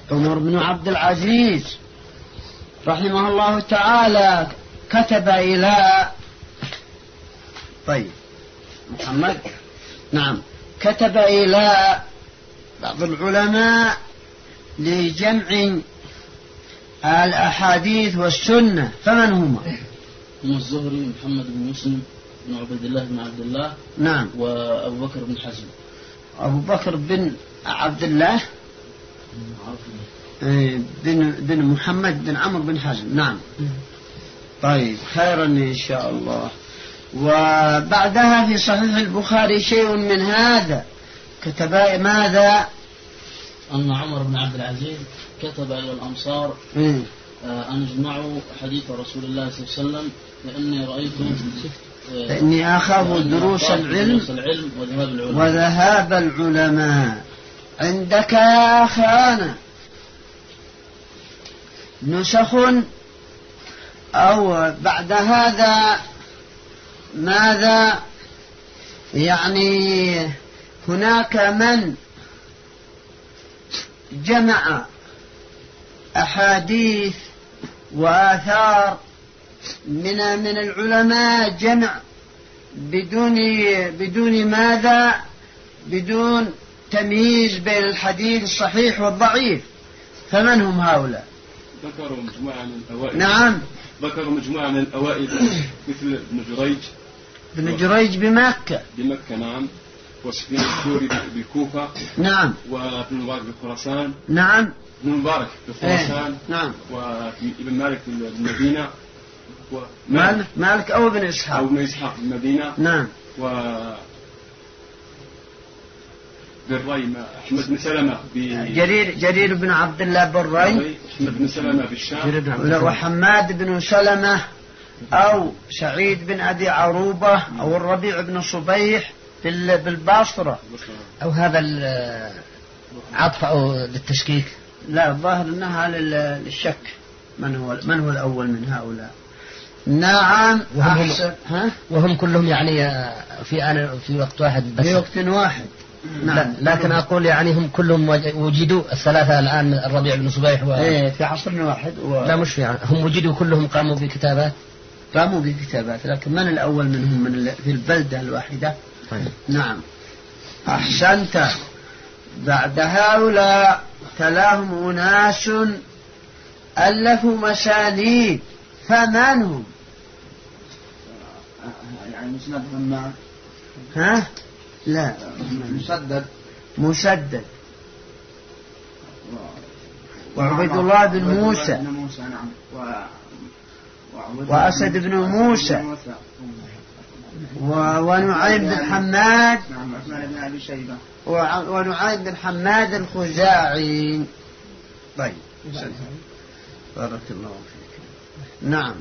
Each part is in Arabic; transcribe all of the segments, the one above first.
عمر بن عبد العزيز رحمه الله تعالى كتب إلى محمد كتب إلى بعض العلماء لجمع الأحاديث والسنة، فمن هما؟ هم الزهري محمد بن مسلم بن عبد الله بن عبد الله. نعم. وأبو بكر بن حزم. أبو بكر بن عبد الله بن محمد بن عمرو بن حزم. نعم. طيب خيرا إن شاء الله. وبعدها في صحيح البخاري شيء من هذا، كتب ماذا؟ أن عمر بن عبد العزيز كتب إلى الأمصار أن اجمعوا حديث رسول الله صلى الله عليه وسلم لأني رأيت فإني أخاف دروس العلم وذهاب العلماء. عندك يا أخانا نسخ أو بعد هذا ماذا؟ يعني هناك من جمع أحاديث وآثار من العلماء جمع بدون ماذا؟ بدون تمييز بين الحديث الصحيح والضعيف، فمن هم هؤلاء؟ ذكروا مجموعة من الأوائل. نعم. ذكروا مجموعة من الأوائل مثل ابن جريج بمكة. نعم. وسفيان الثوري بالكوفة. نعم. وابن مبارك بخراسان. نعم. ابن مبارك بخراسان. نعم. وابن مالك بالمدينة. مالك أو ابن إسحاق. بالمدينة. نعم. بالري أحمد بن سلمة جرير بن عبد الله بالري. أحمد بن سلمة بالشام. وحماد بن سلمة أو سعيد بن أبي عروبة أو الربيع بن صبيح بالبصرة. أو هذا العطف أو للتشكيك؟ لا، الظاهر أنها للشك من هو الأول من هؤلاء. نعم. وهم كلهم يعني في وقت واحد بس. في وقت واحد. نعم. لكن أقول يعني هم كلهم وجدوا الثلاثة الآن، الربيع بن صبيح في عصر واحد لا مش يعني هم وجدوا كلهم قاموا بكتابات، لكن من الأول منهم في البلدة الواحدة؟ نعم. أحسنت. بعد هؤلاء تلاهم أناس ألفوا مسانيد، فمن هم؟ يعني مسند همام. لا، مسدد وعبيد الله بن موسى. نعم. وأسد بن موسى ونعيم بن حماد. نعم. عثمان بن أبي شيبة ونعيم بن حماد الخزاعي. طيب بارك الله فيك. نعم.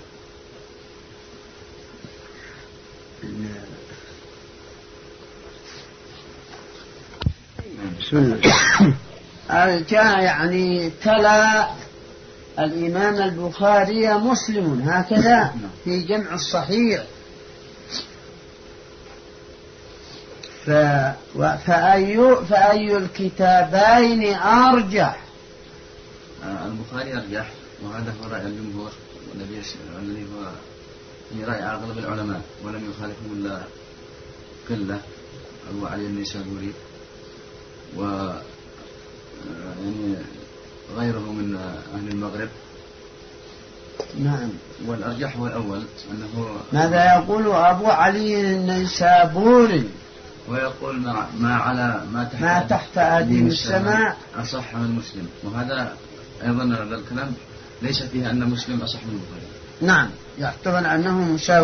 بسم الله. يعني تلا الإمام البخاري مسلم هكذا في جمع الصحيح. فأي الكتابين أرجح؟ البخاري أرجح، وهذا هو رأي الجمهور والذي هو في رأي أغلب العلماء، ولم يخالفهم إلا قلة، أبو علي النيسابوري يعني غيره من أهل المغرب. نعم. والأرجح هو الأول، أنه ماذا يقول أبو علي النيسابوري؟ ويقول ما تحت أديم السماء أصح من مسلم، وهذا أيضا الكلام ليس فيه أن مسلم أصح من البخاري. نعم، يحتمل أنه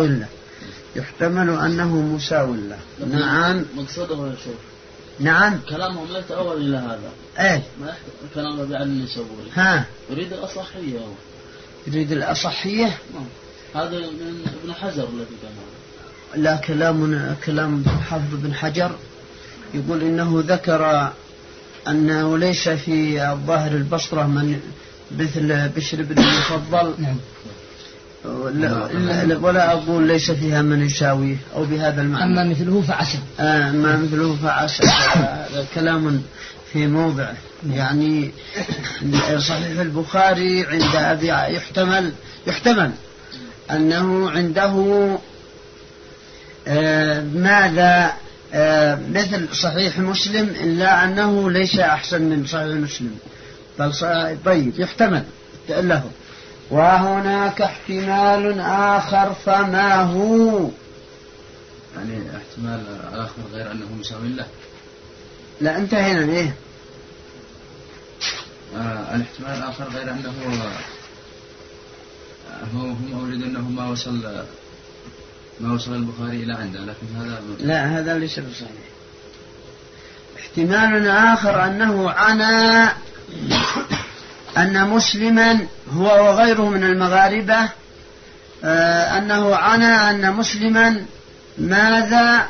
مساوي له. نعم. مقصده يا شيخ. نعم. كلامهم لا يتأول إلى هذا. ما كلام ربيع النيسابوري. يريد الأصحية. يريد الأصحية. هذا من ابن حجر الذي كان. لا، كلام حافظ بن حجر يقول إنه ذكر أنه ليس في الظاهر البصرة من مثل بشر بن المفضل. نعم. ولا أقول ليس فيها من يساويه أو بهذا المعنى. أما مثله فعسى. هذا كلام في موضعه. يعني صحيح البخاري عند أبي يحتمل أنه عنده ماذا مثل صحيح مسلم، إلا أنه ليس أحسن من صحيح مسلم. طيب يحتمل له. وهناك احتمال آخر، فما هو؟ يعني احتمال آخر غير أنه مساوي له. لا انتهينا إيه؟ الاحتمال الآخر غير أنه هم أريد أنه ما وصل البخاري إلى عنده، لكن هذا لا، هذا ليس بصحيح. احتمال آخر أنه عنا أن مسلما هو وغيره من المغاربة أنه عنا أن مسلما ماذا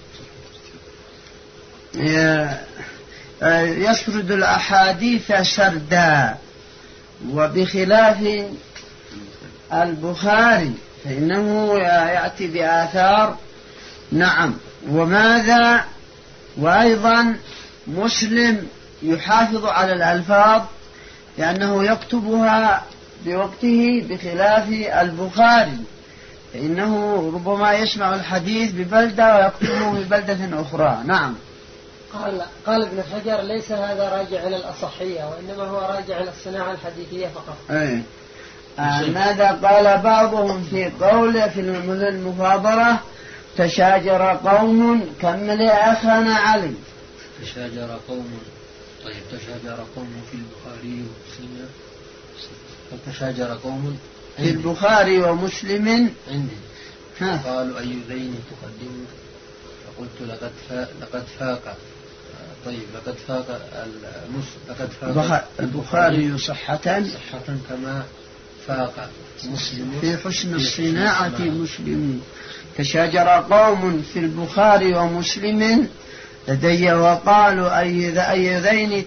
يسرد الأحاديث سردا، وبخلاف البخاري فإنه يأتي بآثار. نعم. وماذا؟ وأيضا مسلم يحافظ على الألفاظ لأنه يكتبها بوقته، بخلاف البخاري فإنه ربما يسمع الحديث ببلدة ويكتبه ببلدة أخرى. نعم. قال ابن حجر ليس هذا راجع إلى الأصحية، وإنما هو راجع إلى الصناعة الحديثية فقط. ماذا قال بعضهم في قوله في المفاضلة؟ تشاجر قوم، كمل أخانا علي. تشاجر قوم. طيب تشاجر قوم في البخاري ومسلم. تشاجر قوم في البخاري ومسلم عندي. قالوا أي ذين تقدم؟ فقلت لقد فاق. طيب لقد فاق البخاري صحة كما فاق مسلم في حسن الصناعة مسلم. تشاجر قوم في البخاري ومسلم لدي وقالوا أي ذين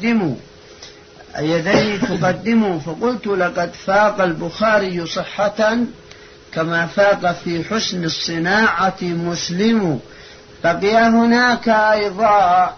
تقدموا فقلت لقد فاق البخاري صحة كما فاق في حسن الصناعة مسلم. بقي هناك أيضا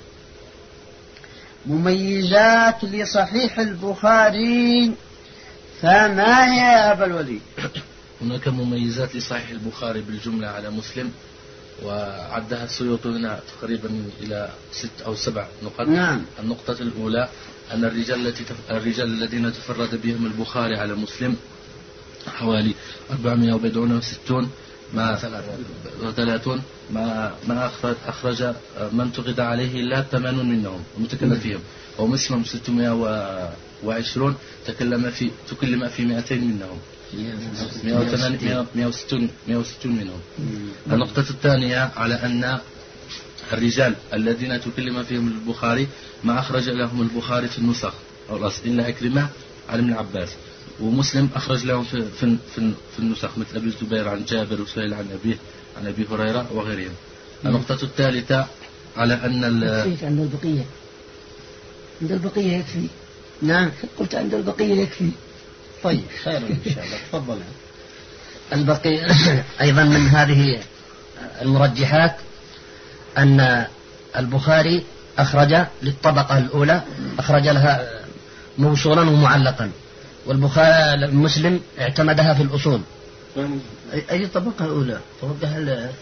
مميزات لصحيح البخاري، فما هي يا أبا الوليد؟ هناك مميزات لصحيح البخاري بالجملة على مسلم، وعدها السيوطي هنا تقريبا إلى 6 أو 7 نقط. نعم. النقطة الأولى أن الرجال الذين تفرد بهم البخاري على مسلم حوالي 460 ما 30 ما أخرج من انتقد عليه إلا 80 منهم ومتكلم فيهم، ومسلم 620 تكلم في 200 منهم، 160 منهم. النقطة الثانية على أن الرجال الذين تكلم فيهم البخاري ما أخرج لهم البخاري في النسخ أو الأصل إلا عكرمة عن ابن عباس، ومسلم أخرج لهم في النسخ مثل أبي الزبير عن جابر وسهيل عن أبي هريرة وغيرهم. النقطة الثالثة على أن عند البقية يكفي. نعم قلت عند البقية يكفي. طيب خير إن شاء الله. تفضل. البقية أيضا من هذه المرجحات أن البخاري أخرج للطبقة الأولى، أخرج لها موصولا ومعلقا، والبخاري مسلم اعتمدها في الأصول. أي طبقة أولى؟ طبقة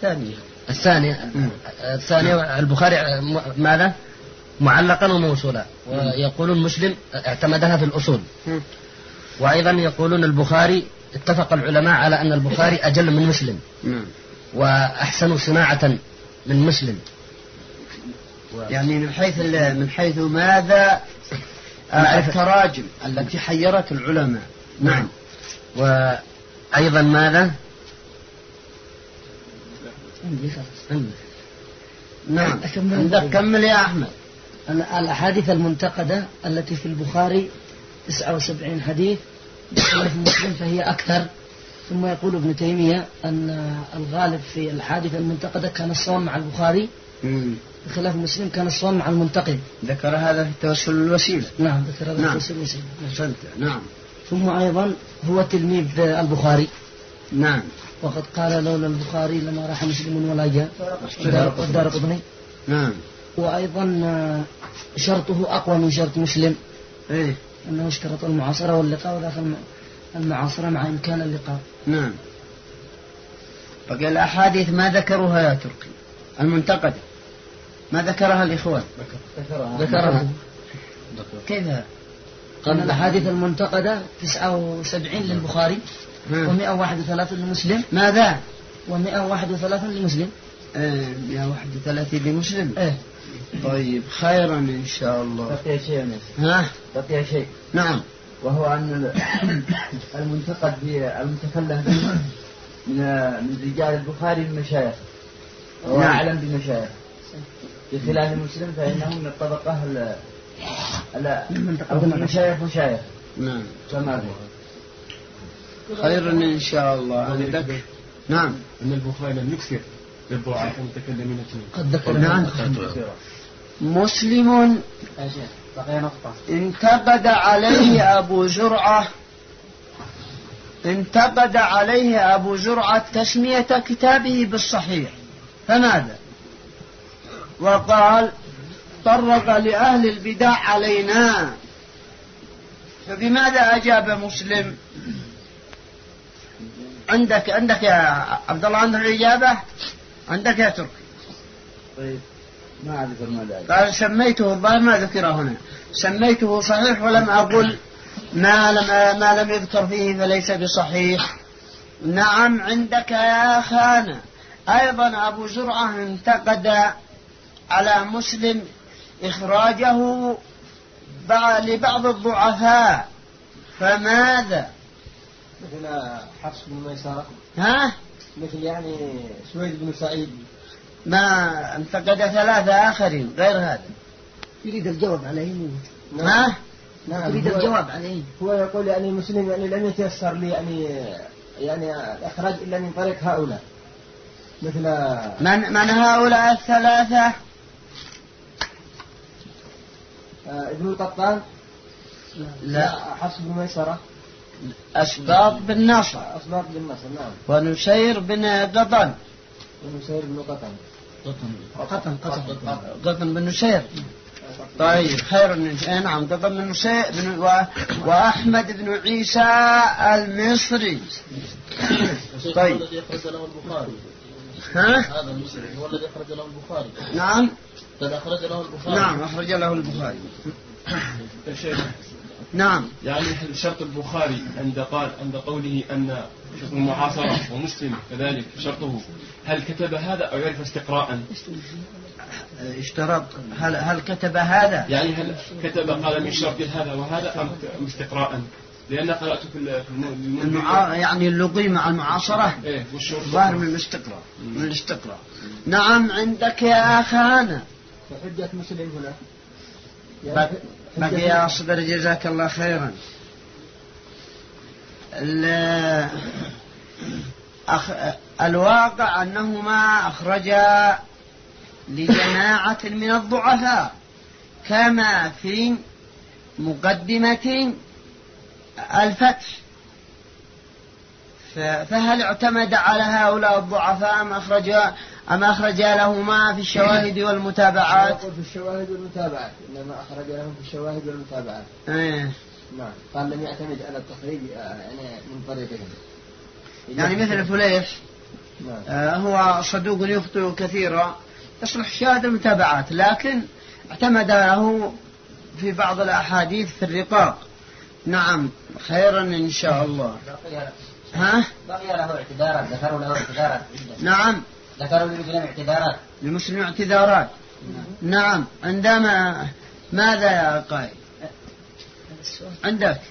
الثانية البخاري ماذا؟ معلقا وموصولا، ويقولون مسلم اعتمدها في الأصول. وأيضا يقولون البخاري اتفق العلماء على أن البخاري أجل من مسلم وأحسن صناعة من مسلم. يعني من حيث ماذا؟ التراجم التي حيرت العلماء. نعم. وأيضا ماذا؟ نعم. عندك كمل يا أحمد. الأحاديث المنتقدة التي في البخاري 79 حديث، بخلاف مسلم فهي أكثر. ثم يقول ابن تيمية أن الغالب في الحادث المنتقدة كان الصوم مع البخاري، بخلاف مسلم كان الصوم مع المنتقد. ذكر هذا في التوسل الوسيلة. نعم ذكر هذا في التوسل الوسيلة. نعم. ثم أيضا هو تلميذ البخاري. نعم. وقد قال لولا البخاري لما راح مسلم ولا جاء والدار قطني. نعم. وأيضا شرطه أقوى من شرط مسلم، إيه أنه اشترط المعاصرة واللقاء، وذاك المعاصرة مع إمكان اللقاء. نعم. بقي الأحاديث ما ذكروها يا تركي المنتقدة، ما ذكرها الإخوان. ذكرها. كيف؟ قال الأحاديث المنتقدة 79 للبخاري و131 لمسلم. ماذا؟ و131 لمسلم. 131 لمسلم. إيه. طيب خيرا إن شاء الله. بقي شيء بقي شيء. نعم. وهو أن المنتقد المتكلم به من رجال البخاري المشايخ، وهو أعلم بمشايخ، بخلاف مسلم فإنه من الطبقة مشايخ. نعم. كما خيرا إن شاء الله. نعم. أن البخاري لم يكثر للضعاف المتكلمين فيه. قد ذكر. نعم. مسلم انتقد عليه أبو زرعة تسمية كتابه بالصحيح، فماذا؟ وقال طرق لأهل البدع علينا. فبماذا أجاب مسلم؟ عندك يا عبد الله، عندك الإجابة؟ عندك يا تركي؟ طيب ما أذكر ماذا قال سميته، الظاهر ما ذكر هنا، سميته صحيح ولم أقل ما لم يذكر فيه فليس بصحيح. نعم عندك يا أخانا. أيضا أبو زرعة انتقد على مسلم إخراجه لبعض الضعفاء، فماذا؟ مثل حفص بن ميسرة، مثل يعني سويد بن سعيد. ما انتقد 3 آخرين غير هذا. يريد الجواب عليه. نعم. يريد الجواب عليه. هو يقول يعني مسلم يعني لم يتيسر لي يعني الإخراج إلا من طريق هؤلاء، مثل من هؤلاء 3؟ ابن القطان، لا حفص بن ميسرة، أسباط بن نصر، نعم، ونسير بن قطن، قطن بن نسير. طيب خير. نعم قطن بن نسير وأحمد بن عيسى المصري. طيب الذي أخرج له البخاري. هذا المصري هو الذي أخرج له البخاري. نعم. قد أخرج له البخاري. نعم أخرج له البخاري. نعم. يعني شرط البخاري عند قوله أن شرط المعاصرة ومسلم كذلك شرطه، هل كتب هذا أو يعرف استقراء؟ اشترط. هل كتب هذا؟ يعني هل كتب قال من شرط هذا وهذا أم استقراء؟ لأن قرأت في يعني اللغي مع المعاصرة. ظاهر من الاستقراء. نعم عندك يا أخانا. فحجة مسلم هنا. بقي يا أصبر جزاك الله خيرا. الواقع أنهما أخرجا لجماعة من الضعفاء كما في مقدمة الفتح. فهل اعتمد على هؤلاء الضعفاء أم أخرج لهما في الشواهد والمتابعات؟ في الشواهد والمتابعات، إنما أخرج لهم في الشواهد والمتابعات. نعم. قال لم يعتمد على التخريج يعني من طريقهم. يعني مثل فليح هو صدوق يخطئ كثيرا، يصلح شاهد المتابعات، لكن اعتمد له في بعض الأحاديث في الرقاق. نعم خيرا إن شاء الله. بقي له اعتذارات، ذكروا له اعتذارات. نعم ذكروا لمسلم اعتذارات. لمسلم اعتذارات. نعم. عندما ماذا يا قائد؟ عندك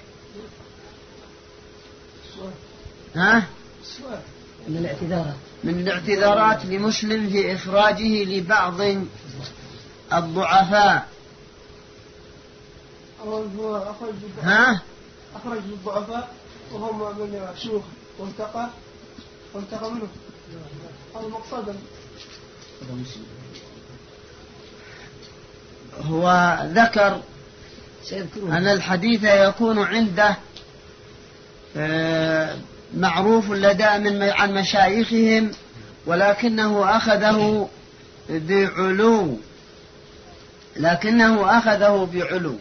من الاعتذارات لمسلم في إخراجه لبعض الضعفاء. أخرج الضعفاء وهم من شيوخ وانتقى منه. هذا مقصدا. هو ذكر أن الحديث يكون عنده معروف لدى عن مشايخهم، ولكنه أخذه بعلو لكنه أخذه بعلو،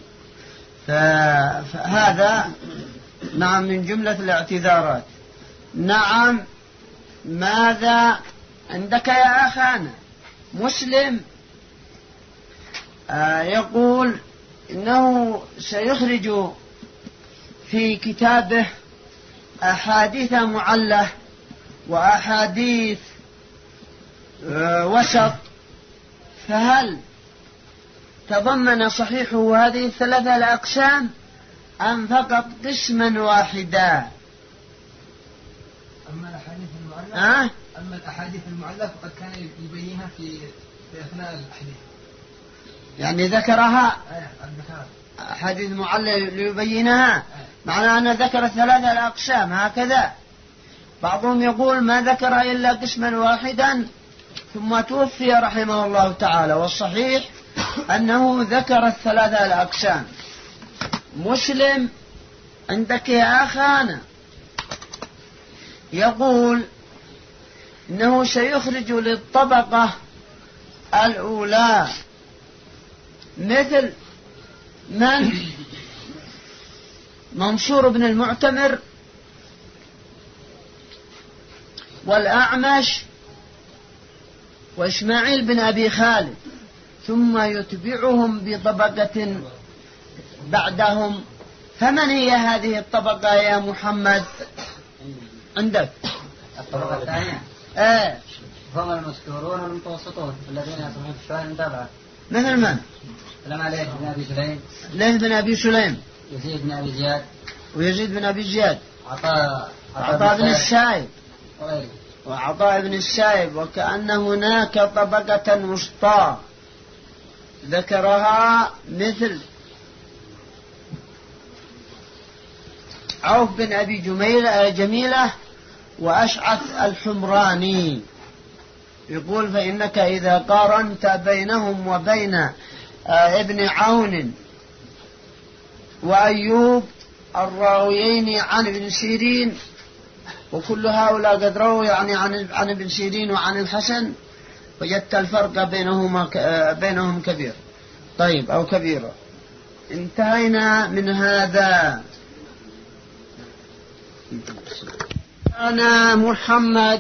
فهذا نعم من جملة الاعتذارات. نعم. ماذا عندك يا أخانا؟ مسلم يقول إنه سيخرج في كتابه أحاديث معلة وأحاديث وسط، فهل تضمن صحيحه هذه الثلاثة الأقسام أم فقط قسما واحدا؟ أما الأحاديث المعلّة فقد كان يبينها في أثناء الحديث، يعني ذكرها أحاديث معلّة ليبينها، معناه أن ذكر الثلاثة الأقسام هكذا. بعضهم يقول ما ذكر إلا قسما واحدا ثم توفي رحمه الله تعالى، والصحيح أنه ذكر الثلاثة الأقسام. مسلم عندك يا أخانا يقول إنه سيخرج للطبقة الأولى مثل من؟ منصور بن المعتمر والأعمش وإسماعيل بن أبي خالد، ثم يتبعهم بطبقة بعدهم. فمن هي هذه الطبقة يا محمد عندك؟ الطبقة الثانية هم المذكورون والمتوسطون الذين يصلحون في الشواهد المتابعة. مثل من؟ ليث بن أبي سليم، ليث بن أبي سليم، يزيد بن أبي زياد، ويزيد بن أبي زياد، عطاء بن السائب وعطاء بن السائب. وكأن هناك طبقة وسطى ذكرها مثل عوف بن أبي جميلة وأشعث الحمراني. يقول فإنك إذا قارنت بينهم وبين ابن عون وأيوب الراويين عن ابن سيرين، وكل هؤلاء قد رووا يعني عن ابن سيرين وعن الحسن، وجدت الفرق بينهم كبير. طيب أو كبيرة. انتهينا من هذا. أنا محمد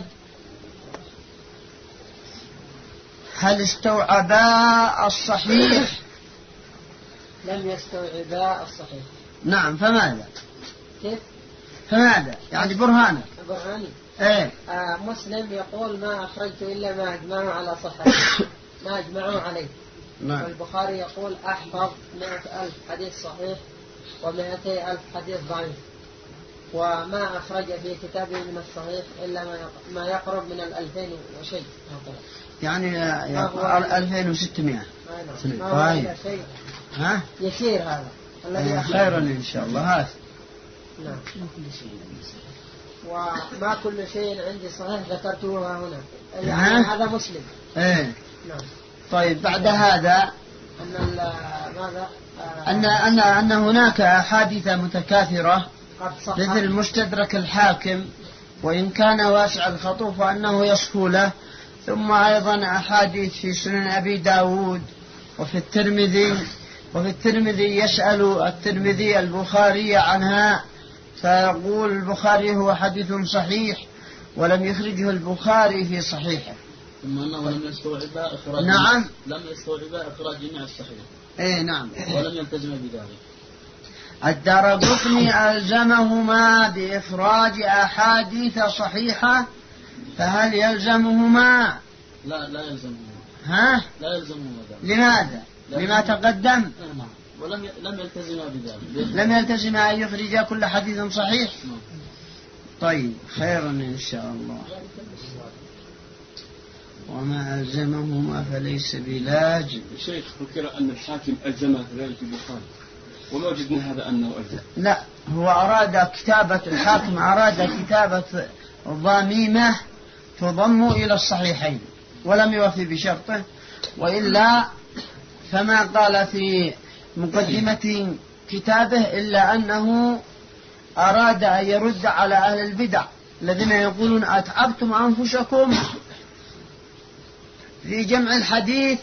هل استوعبا الصحيح؟ لم يستوعبا الصحيح. نعم. فماذا؟ كيف؟ فماذا؟ يعني برهانك. برهاني. ايه. مسلم يقول ما أخرجت إلا ما أجمعوا على صحته ما أجمعوا عليه. نعم. والبخاري يقول أحفظ 100,000 حديث صحيح و200,000 حديث ضعيف، وما أخرج في كتابه من الصحيح إلا ما يقرب من 2000 وشيء، يعني 2600. طيب. ها؟ يسير هذا الذي خيرا إن شاء الله. هذا نعم. وما كل شيء عندي صحيح ذكرته هنا، يعني هذا مسلم. ايه. نعم. طيب بعد هذا أن هناك أحاديث متكاثرة مثل مستدرك الحاكم، وإن كان واسع الخطو فأنه يصفو له. ثم أيضا أحاديث في سنن أبي داود وفي الترمذي يسأل الترمذي البخاري عنها، فيقول البخاري هو حديث صحيح ولم يخرجه البخاري في صحيحه. ثم أنه لم يستوعب إخراج. نعم. لم يستوعب إخراج جميع الصحيح. إيه نعم. ولم يلتزم بذلك. الدارقطني ألزمهما بإخراج أحاديث صحيحة، فهل يلزمهما؟ لا يلزمهما. ها؟ لا يلزمهما ذلك. لماذا؟ لما تقدم. نعم. ولم يلتزم بذلك. لم يلتزم أن يخرج كل حديث صحيح. طيب خيرا إن شاء الله. وما ألزمهما فليس بلاجب. شيخ ذكر أن الحاكم ألزم ذلك البخاري، وما وجدنا هذا أنه ألزم. لا، هو أراد كتابة الحاكم أراد كتابة ضميمة تضم إلى الصحيحين ولم يوفي بشرطه، وإلا فما قال في مقدمة كتابه إلا أنه أراد أن يرد على أهل البدع الذين يقولون أتعبتم أنفسكم في جمع الحديث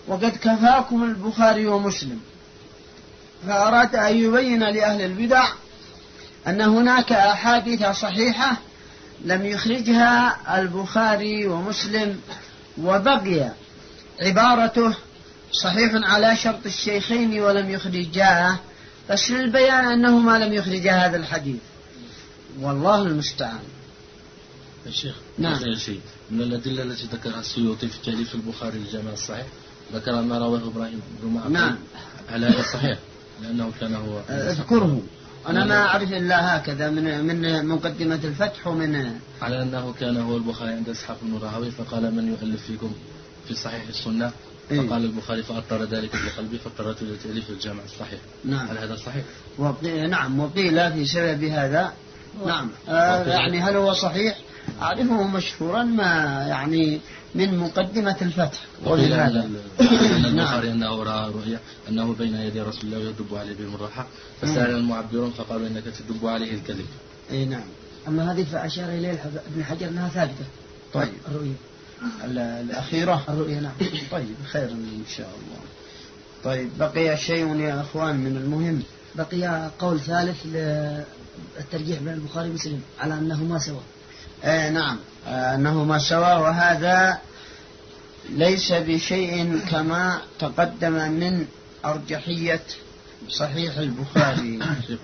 وقد كفاكم البخاري ومسلم. فأراد أن يبين لأهل البدع أن هناك أحاديث صحيحة لم يخرجها البخاري ومسلم، وبقي عبارته صحيح على شرط الشيخين ولم يخرجاه، بس للبيان أنه ما لم يخرج هذا الحديث، والله المستعان. الشيخ نعم. شيء من الأدلة التي ذكرها السيوطي في تأليف البخاري للجامع الصحيح، ذكر ما رواه إبراهيم بن معقل. نعم. هل هذا صحيح؟ لأنه كان هو اذكره، أنا ما أعرف إلا هكذا من مقدمة الفتح ومن على أنه كان هو البخاري عند إسحاق بن راهويه فقال من يؤلف فيكم في صحيح السنة؟ فقال البخاري فأضطر ذلك في قلبي فاضطررت إلى تأليف الجامع الصحيح. نعم. هل هذا صحيح؟ نعم، وقيل في سبب هذا. نعم. يعني هل هو صحيح؟ أعرفه مشهورا ما يعني من مقدمة الفتح. وقيل أن البخاري أنه رأى رؤيا أنه بين يدي رسول الله يدب عليه بالمراحة، فسأل المعبرون فقالوا إنك تدب عليه الكذب. أي نعم. أما هذه فأشار إليه ابن حجر أنها ثابتة. طيب. الرؤية الأخيرة. الرؤية نعم. طيب خير إن شاء الله. طيب بقي شيء يا أخوان من المهم. بقي قول ثالث للترجيح بين البخاري ومسلم على أنهما سوا. نعم، أنهما سوا، وهذا ليس بشيء كما تقدم من أرجحية صحيح البخاري.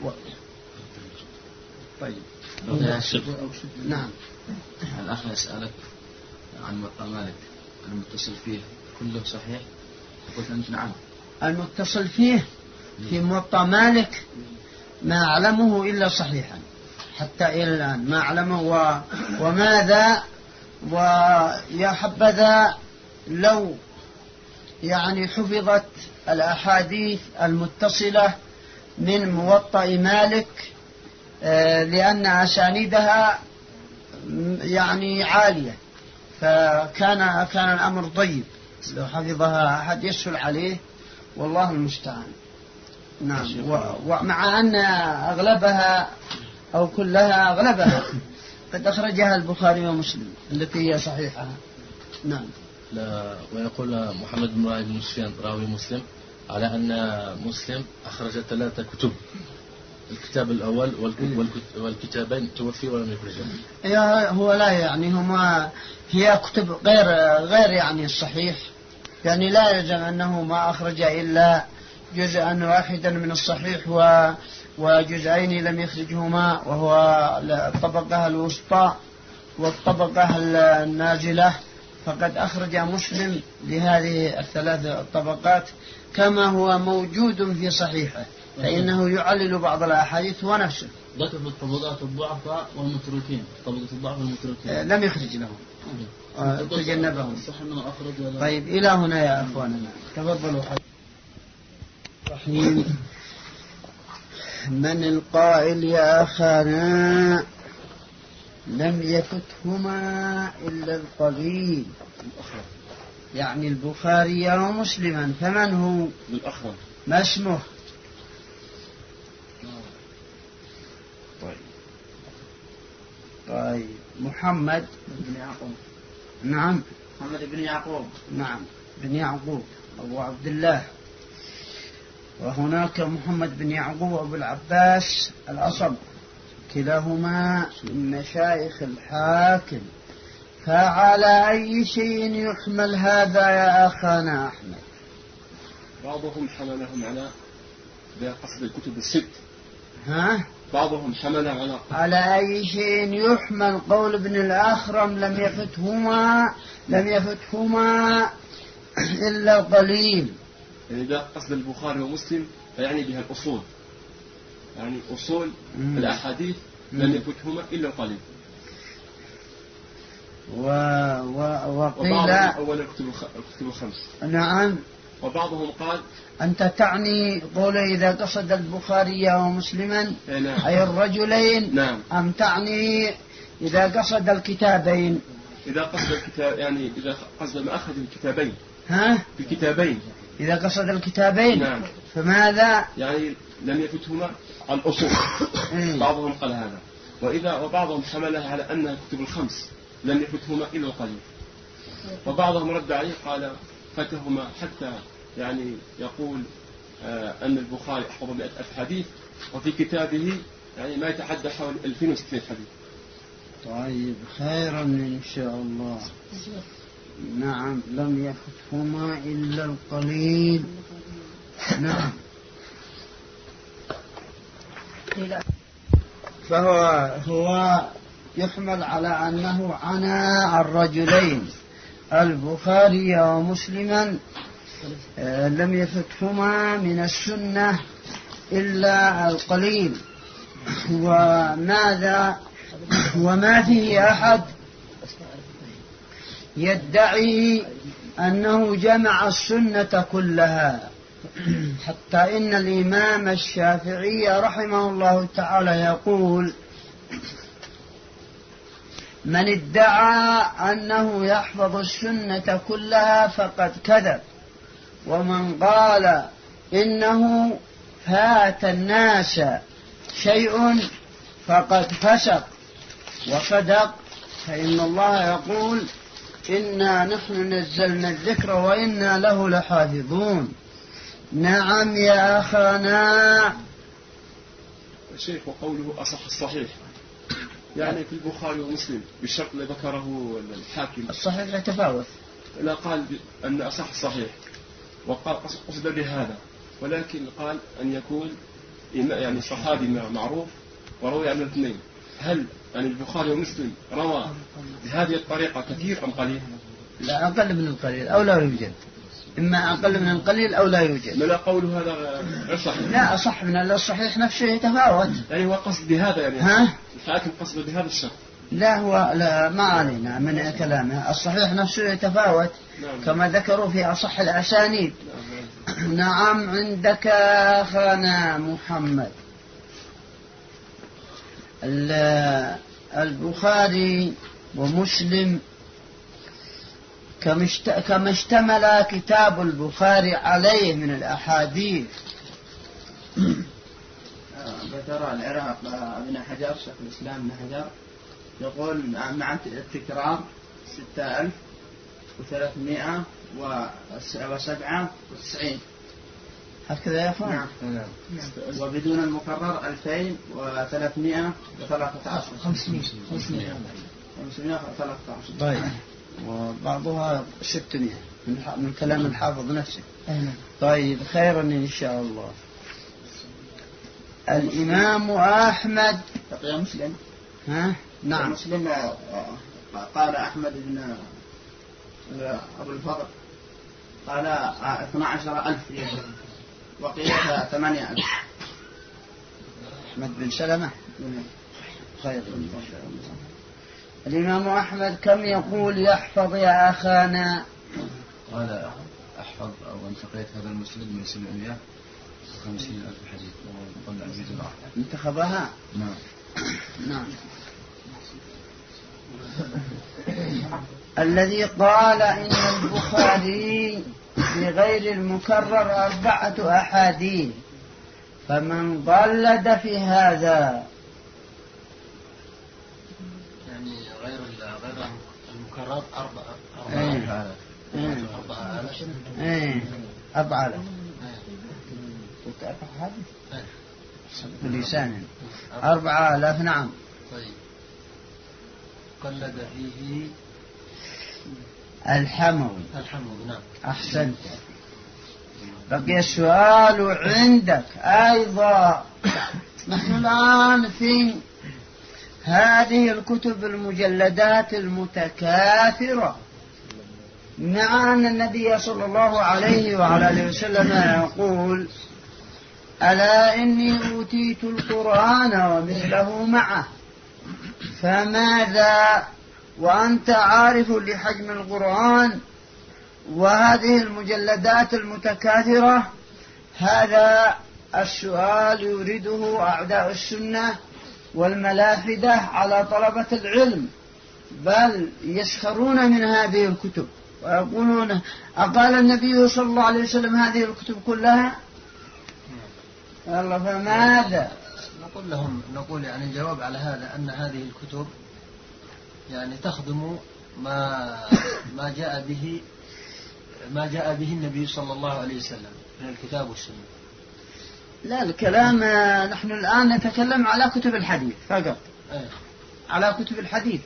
طيب. نعم. الأخ يسألك عن موطأ مالك المتصل فيه كله صحيح؟ قلت أنت نعم. المتصل فيه في موطأ مالك ما أعلمه إلا صحيحا حتى إلى الآن، ما أعلمه. وماذا ويا حبذا لو يعني حفظت الأحاديث المتصلة من موطأ مالك، لأن أسانيدها يعني عالية، فكان الأمر طيب لو حفظها أحد يسهل عليه، والله المستعان. نعم. ومع أن أغلبها أو كلها أغلبها قد أخرجها البخاري ومسلم التي هي صحيحة. نعم. لا، ويقول محمد بن راهب بن سفيان راوي مسلم على أن مسلم أخرج 3 كتب، الكتاب الأول والكتابين توفي ولم يخرجهم. هو لا يعني هي كتب غير يعني الصحيح، يعني لا يلزم أنه ما أخرج إلا جزءا واحدا من الصحيح وجزئين لم يخرجهما، وهو الطبقة الوسطى والطبقة النازلة، فقد أخرج مسلم لهذه ال3 الطبقات كما هو موجود في صحيحه، فإنه يعلل بعض الأحاديث ونفسه. ذكر في الطبقات الضعفاء والمتروكين، طبقة الضعف والمتروكين لم يخرج لهم، تجنبهم. طيب إلى هنا يا أخواننا، تفضلوا. رحيم. من القائل يا أخانا لم يفتهما إلا القليل، يعني البخاري ومسلما، فمن هو؟ بالأخرى. ما اسمه؟ طيب محمد بن يعقوب. نعم. محمد بن يعقوب. نعم بن يعقوب أبو عبد الله. وهناك محمد بن يعقوب أبو العباس الأصم، كلاهما من مشايخ الحاكم. فعلى أي شيء يحمل هذا يا أخانا أحمد؟ بعضهم حملهم على قصد الكتب الست. ها؟ بعضهم حمل على أي شيء يحمل قول ابن الأخرم لم يفتهما إلا القليل؟ يعني إذا قصد البخاري ومسلم فيعني بها الأصول، يعني أصول الأحاديث لم يفتهما إلا القليل. وقيل أولا الكتب 5. نعم. وبعضهم قال أنت تعني قول إذا قصد البخاري ومسلما أي الرجلين؟ نعم. أم تعني إذا قصد الكتابين؟ إذا قصد الكتاب يعني إذا قصد ما أخذ الكتابين. ها؟ الكتابين. إذا قصد الكتابين. نعم. فماذا؟ يعني لم يفتهما الأصول. بعضهم قال هذا. وبعضهم حمله على أن الكتب 5 لم يفتهما إلا القليل. وبعضهم رد عليه قال فتهما حتى يعني يقول أن البخاري أحفظ 100,000 حديث، وفي كتابه يعني ما يتعدى حوالي 2600 حديث. طيب خيرا إن شاء الله. نعم لم يفتهما إلا القليل. نعم. فهو يحمل على أنه عنا الرجلين البخاري ومسلما لم يفتهما من السنة إلا القليل، وما فيه أحد يدعي أنه جمع السنة كلها، حتى إن الإمام الشافعي رحمه الله تعالى يقول: من ادعى أنه يحفظ السنة كلها فقد كذب، ومن قال إنه فات الناس شيء فقد فسق وصدق، فإن الله يقول: إنا نحن نزلنا الذكر وإنا له لحافظون. نعم يا أخانا. الشيخ وقوله أصح الصحيح يعني في البخاري ومسلم بالشرط اللي ذكره الحاكم. الصحيح يتفاوت. لا قال أن أصح الصحيح وقال قصد بهذا، ولكن قال أن يكون يعني صحابي معروف وروي عن الاثنين. هل يعني البخاري ومسلم روى بهذه الطريقة كثير أم قليل؟ لا أقل من القليل أو لا يوجد، إما أقل من القليل أو لا يوجد. لا قوله هذا غير صحيح. لا أصح من الصحيح نفسه يتفاوت. يعني هو قصد بهذا يعني ها؟ الحاكم قصد بهذا الشرط. لا هو لا ما علينا من كلامه، الصحيح نفسه يتفاوت. نعم. كما ذكروا في أصح الأسانيد. نعم عندك أخانا محمد. البخاري ومسلم كما اشتمل كتاب البخاري عليه من الأحاديث. ذكر العراق ابن حجر شيخ الإسلام ابن حجر يقول مع التكرار 6397. هكذا يا أخوان. نعم. وبدون المكرر 2313. 513. طيب وبعضها 600 من كلام الحافظ نفسه. طيب خيرا إن شاء الله. الإمام أحمد بقي مسلم. ها؟ نعم. مسلم قال أحمد بن أبو الفضل قال 12,000 وقيل 8,000. أحمد بن سلمة. خير إن شاء الله. الإمام أحمد كم يقول يحفظ يا أخانا؟ قال أحفظ أو انتقيت هذا المسلم من 750,000 حديث وطلع بدون عقل. انتخبها؟ نعم. نعم. الذي قال إن البخاري بغير المكرر 4 أحاديث، فمن قلد في هذا يعني غير المكرر 4 أبعد. تتأكد حديث بلسان 4,000. نعم. طيب قلد فيه الحموي. نعم. أحسنت. بقي السؤال عندك أيضا. نحن الآن في هذه الكتب المجلدات المتكاثرة، مع أن النبي صلى الله عليه وعلى آله وسلم يقول: ألا إني أوتيت القرآن ومثله معه، فماذا وأنت عارف لحجم القرآن وهذه المجلدات المتكاثرة؟ هذا السؤال يريده أعداء السنة والملاحدة على طلبة العلم، بل يسخرون من هذه الكتب ويقولون: أقال النبي صلى الله عليه وسلم هذه الكتب كلها؟ الله فماذا؟ نقول يعني الجواب على هذا أن هذه الكتب يعني تخدم ما جاء به ما جاء به النبي صلى الله عليه وسلم من الكتاب والسنة. لا الكلام نحن الآن نتكلم على كتب الحديث فقط. على كتب الحديث.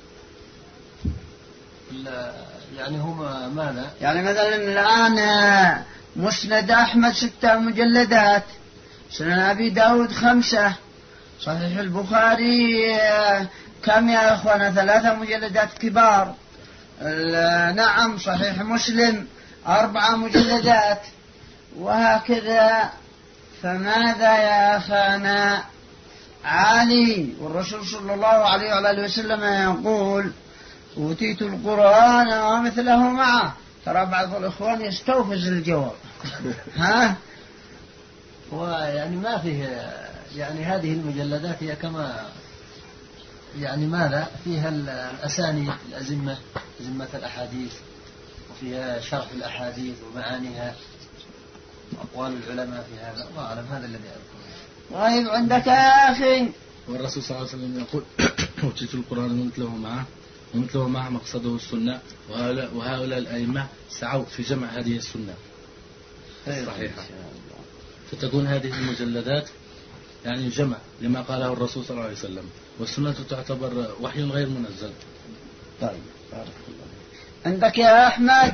يعني هما ماذا؟ يعني مثلا الآن مسند أحمد 6 مجلدات، سنن أبي داود 5، صحيح البخاري كم يا أخوانا 3 مجلدات كبار، نعم صحيح مسلم 4 مجلدات، وهكذا. فماذا يا أخانا علي والرسول صلى الله عليه وآله وسلم يقول أوتيت القرآن ومثله معه. ترى بعض الإخوان يستوفز الجواب. ها ويعني ما فيه، يعني هذه المجلدات هي كما يعني ماذا فيها الأسانيد الأزمة، أزمة الأحاديث، وفيها شرح الأحاديث ومعانيها وأقوال العلماء في هذا. الله أعلم، هذا الذي أذكره. طيب عندك يا أخي. والرسول صلى الله عليه وسلم يقول أوتيت القرآن ومثله معه مقصده السنة، وهؤلاء الأئمة سعوا في جمع هذه السنة الصحيحة، فتكون هذه المجلدات يعني جمع لما قاله الرسول صلى الله عليه وسلم، والسنة تعتبر وحي غير منزل. طيب بارك الله. عندك يا أحمد.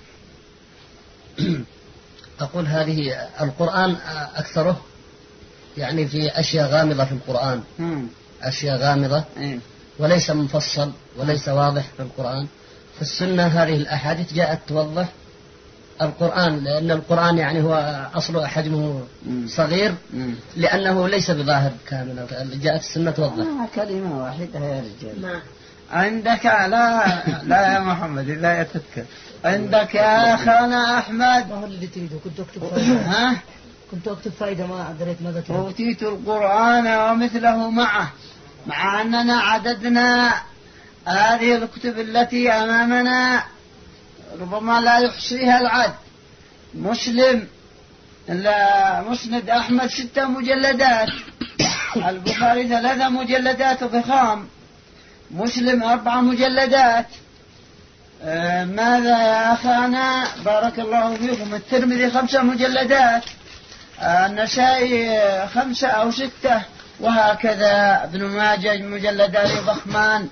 أقول هذه القرآن أكثره يعني في أشياء غامضة في القرآن، أشياء غامضة وليس مفصل وليس واضح في القرآن. في السنة هذه الأحاديث جاءت توضح القرآن، لأن القرآن يعني هو أصله حجمه صغير لأنه ليس بظاهر كامل. جاءت السنة توضح. كلمة واحدة يا رجال. عندك لا يا محمد لا يتذكر. عندك يا أخانا أحمد. ما هو اللي تريده؟ كنت أكتب فائدة. كنت أكتب فائدة ما دريت ماذا تريد. أوتيت القرآن ومثله معه، مع أننا عددنا هذه الكتب التي أمامنا ربما لا يحصيها العد. مسلم مسند أحمد 6 مجلدات، البخاري 3 مجلدات ضخام، مسلم 4 مجلدات. ماذا يا أخانا بارك الله فيكم؟ الترمذي 5 مجلدات، النسائي 5 أو 6، وهكذا ابن ماجه مجلدان ضخمان.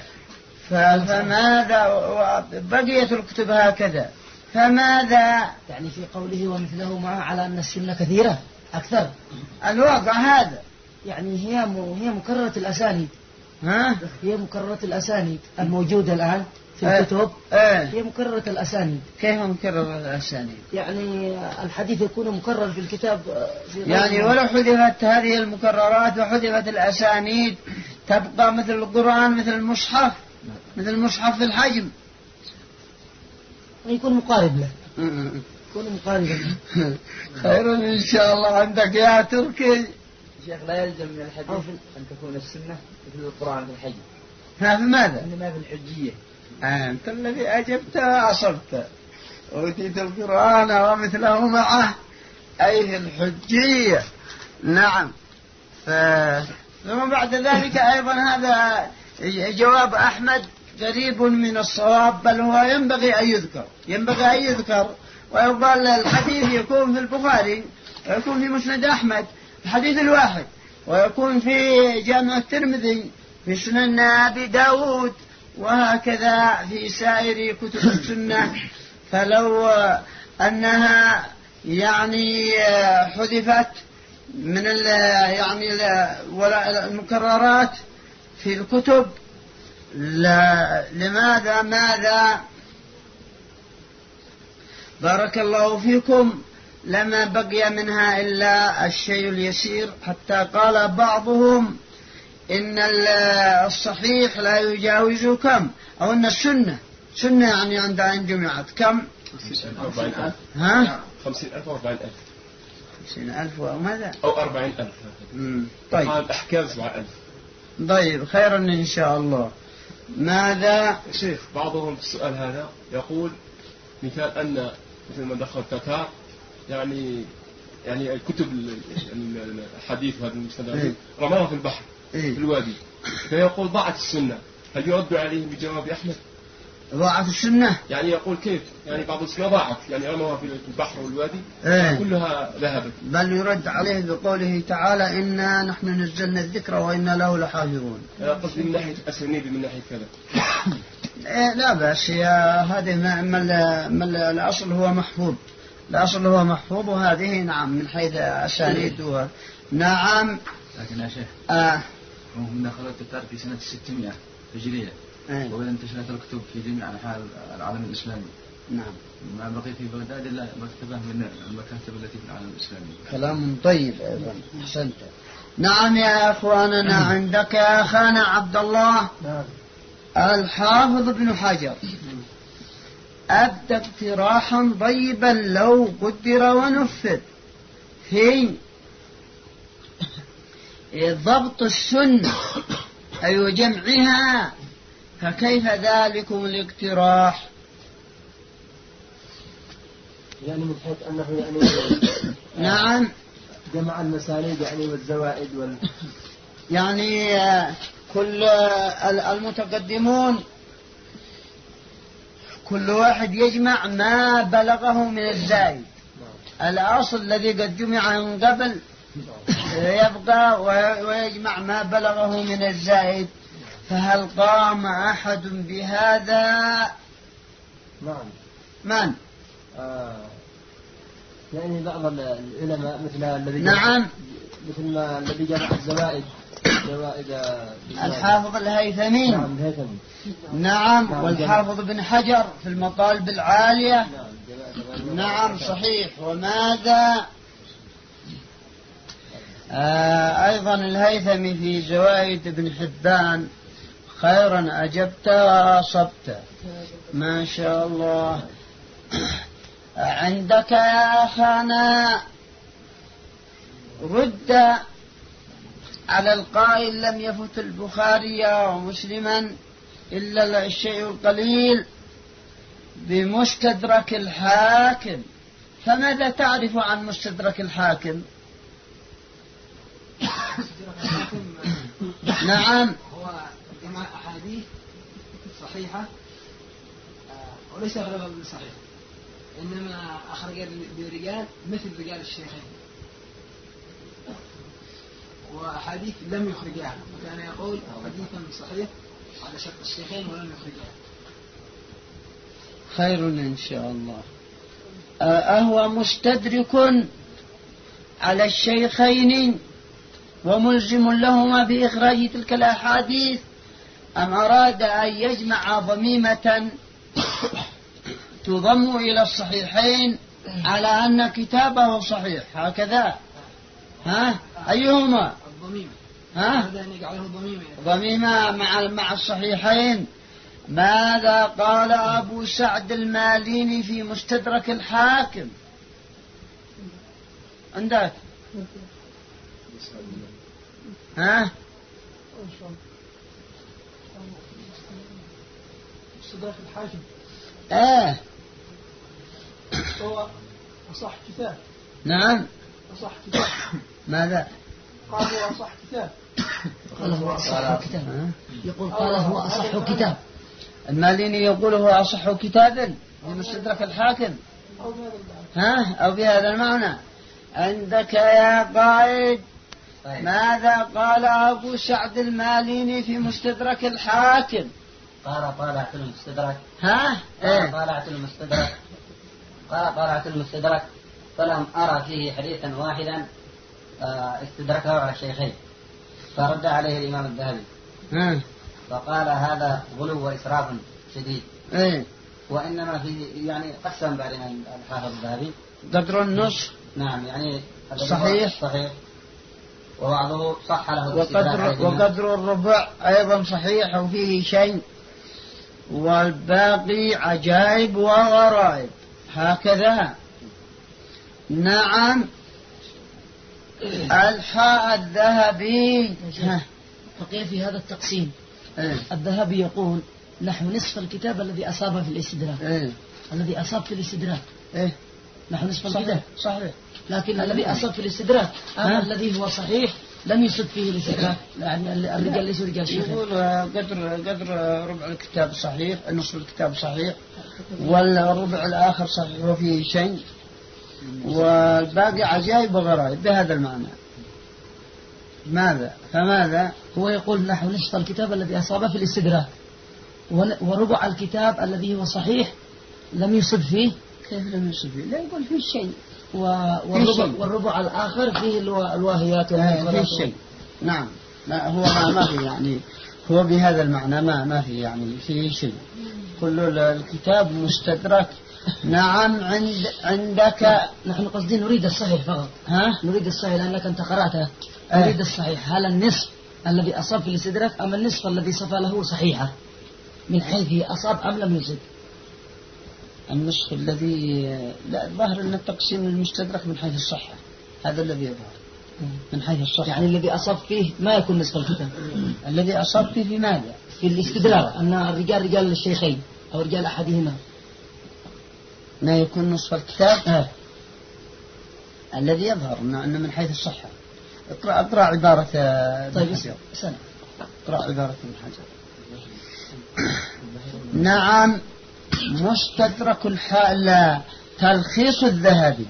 فماذا بقية الكتب هكذا؟ فماذا يعني في قوله ومثله معه على أن السنة كثيرة أكثر؟ الواقع هذا يعني هي مكررة الأسانيد. هي مكررة الأسانيد الموجودة الآن في الكتب. هي مكررة الأسانيد. كيف مكررة الأسانيد؟ يعني الحديث يكون مكرر في الكتاب يعني ولو حذفت هذه المكررات وحذفت الأسانيد تبقى مثل القرآن، مثل المصحف، مثل المصحف في الحجم، يكون مقارب له. يكون مقاربا. خير إن شاء الله. عندك يا تركي. شيخ لا يلزم من الحديث أن تكون السنة مثل القرآن في الحجم. ها بماذا؟ إنما في الحجية. أنت الذي أجبت أصبت. أوتيت القرآن ومثله معه أي في الحجية. نعم. ثم بعد ذلك أيضا هذا جواب أحمد قريب من الصواب، بل هو ينبغي أن يذكر. ويقال الحديث يكون في البخاري، ويكون في مسند أحمد الحديث الواحد، ويكون في جامع الترمذي، في سنن أبي داود، وهكذا في سائر كتب السنة. فلو أنها يعني حذفت من يعني المكررات في الكتب ماذا بارك الله فيكم لما بقي منها إلا الشيء اليسير، حتى قال بعضهم إن الصحيح لا يجاوز كم، أو أن السنة يعني عندها إن جمعت كم 50,000. ها 50,000 أو 40,000. 50,000 وماذا أو 40,000. طيب الأحكام 7,000. طيب خيرا إن شاء الله. ماذا شيخ بعضهم في السؤال هذا يقول مثال أن مثل ما دخل التتار يعني الكتب الحديث وهذا المستندات رماها في البحر في الوادي، فيقول ضاعت السنة، هل يرد عليهم بجواب أحمد؟ ضاعت السنة. يعني يقول كيف؟ يعني بعض السنة ضاعت، يعني رموها في البحر والوادي كلها ذهبت. بل يرد عليه بقوله تعالى إنا نحن نزلنا الذكر وإنا له لحافظون. قصدي من ناحية أسانيد من ناحية كذا. لا بأس، هذه الأصل هو محفوظ، الأصل هو محفوظ، وهذه نعم من حيث أسانيد نعم. لكن يا شيخ هم دخلوا التتار في سنة 600 هجرية، وبدأ انتشرت الكتب في جميع أنحاء العالم الإسلامي. نعم. ما بقي في بغداد إلا مكتبة من المكاتب التي في العالم الإسلامي. كلام طيب أيضا، أحسنت. نعم يا أخواننا، عندك يا أخانا عبد الله الحافظ ابن حجر أبدى اقتراحا طيبا لو قدر ونفذ في ضبط السنة أي جمعها، فكيف ذلكم الاقتراح؟ يعني من حيث أنه يعني نعم جمع المسانيد يعني والزوائد يعني كل المتقدمون كل واحد يجمع ما بلغه من الزائد، الأصل الذي قد جمع من قبل يبقى ويجمع ما بلغه من الزائد. فهل قام أحد بهذا؟ نعم. من؟ يعني بعض العلماء مثل الذي نعم مثل ما الذي جمع الزوائد الحافظ الهيثمي. نعم الهيثمي. نعم والحافظ بن حجر في المطالب العالية. نعم صحيح. وماذا أيضا الهيثمي في زوائد ابن حبان. خيرا أجبت وأصبت، ما شاء الله. عندك يا أخانا رد على القائل لم يفت البخاري ومسلما إلا الشيء القليل بمستدرك الحاكم، فماذا تعرف عن مستدرك الحاكم؟ نعم هو جمع أحاديث صحيحة وليس أغلبها من صحيح، إنما أخرج برجال مثل رجال الشيخين، وأحاديث لم يخرجها، وكان يقول حديث صحيح على شرط الشيخين ولم يخرجها. خير إن شاء الله. أهو مستدرك على الشيخين وملزم لهما بإخراج تلك الأحاديث، أم أراد أن يجمع ضميمة تضم إلى الصحيحين على أن كتابه صحيح هكذا؟ أيهما؟ الضميمة. ضميمة مع الصحيحين. ماذا قال أبو سعد الماليني في مستدرك الحاكم؟ عندك؟ مستدرك الحاكم. هو أصح كتاب. نعم. أصح كتاب. ماذا؟ قال هو أصح كتاب. قال هو أصح كتاب. يقول قال هو أصح كتاب. الماليني يقول هو أصح كتاب في مستدرك الحاكم. أو بهذا المعنى. عندك يا قائد ماذا قال أبو سعد الماليني في مستدرك الحاكم؟ قال طالعت المستدرك. طالعت المستدرك فلم أرى فيه حديثا واحدا استدركه على الشيخين، فرد عليه الإمام الذهبي فقال هذا غلو وإسراف شديد. وإنما في يعني قسم بعدين الحافظ الذهبي قدر النصف. نعم يعني صحيح وبعضه صح له وقدر الربع أيضا صحيح وفيه شيء، والباقي عجائب وغرائب هكذا. نعم. الحاء الذهبي بقي في هذا التقسيم. الذهبي يقول نحن نصف الكتاب الذي أصاب في الاستدراك. الذي أصاب في الاستدراك نحن نصف الكتاب صحيح. لكن الذي أصاب في الاستدراك الذي هو صحيح لم يصب فيه الاستدراك، يعني الرجال ليسوا رجال شيخين. يقول قدر ربع الكتاب صحيح، نصف الكتاب صحيح، والربع الآخر صحيح وفيه شيء، والباقي عجائب وغرائب بهذا المعنى. فماذا هو يقول نحو نصف الكتاب الذي أصاب في الاستدراك، وربع الكتاب الذي هو صحيح لم يصب فيه. كيف لم يصب فيه؟ لا يقول فيه شيء. والربع الآخر فيه الواهيات فيه شيء. نعم، لا هو ما فيه يعني، هو بهذا المعنى ما فيه يعني فيه شيء. كل الكتاب مستدرك. نعم. عندك نحن قصدي نريد الصحيح فقط. نريد الصحيح لأنك أنت قرأته. نريد الصحيح، هل النصف الذي أصاب في الاستدراك أم النصف الذي صفى له صحيحة من حيث أصاب أم لم يصب؟ النصف الذي لا، الظاهر أن التقسيم المستدرك من حيث الصحة، هذا الذي يظهر من حيث الصحة. يعني الذي أصاب فيه ما يكون نصف الكتاب. الذي أصاب فيه في ماذا؟ في الاستدراك أن الرجال رجال الشيخين أو رجال أحدهما ما يكون نصف الكتاب. الذي يظهر أنه من حيث الصحة. اقرأ عبارة ابن حجر. اقرأ عبارة ابن حجر. نعم. مستدرك الحال تلخيص الذهبي.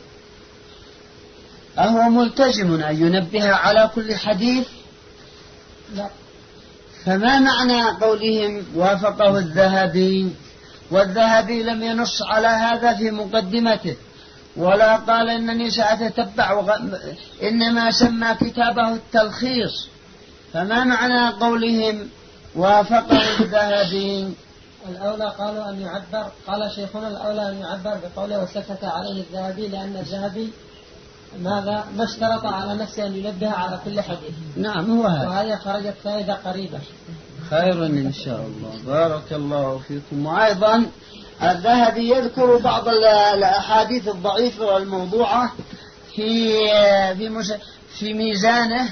أهو ملتزم أن ينبه على كل حديث؟ لا. فما معنى قولهم وافقه الذهبي؟ والذهبي لم ينص على هذا في مقدمته، ولا قال إنني سأتتبع، إنما سمى كتابه التلخيص. فما معنى قولهم وافقه الذهبي؟ الأولى قالوا أن يعبر، قال شيخنا الأولى أن يعبر بقوله وسكت عليه الذهبي، لأن الذهبي ماذا ما اشترط على نفسه أن ينبه على كل حديث. نعم هو هذا. وهذه خرجت فائدة قريبة. خيرا إن شاء الله، بارك الله فيكم. وأيضا الذهبي يذكر بعض الأحاديث الضعيفة والموضوعة في ميزانه،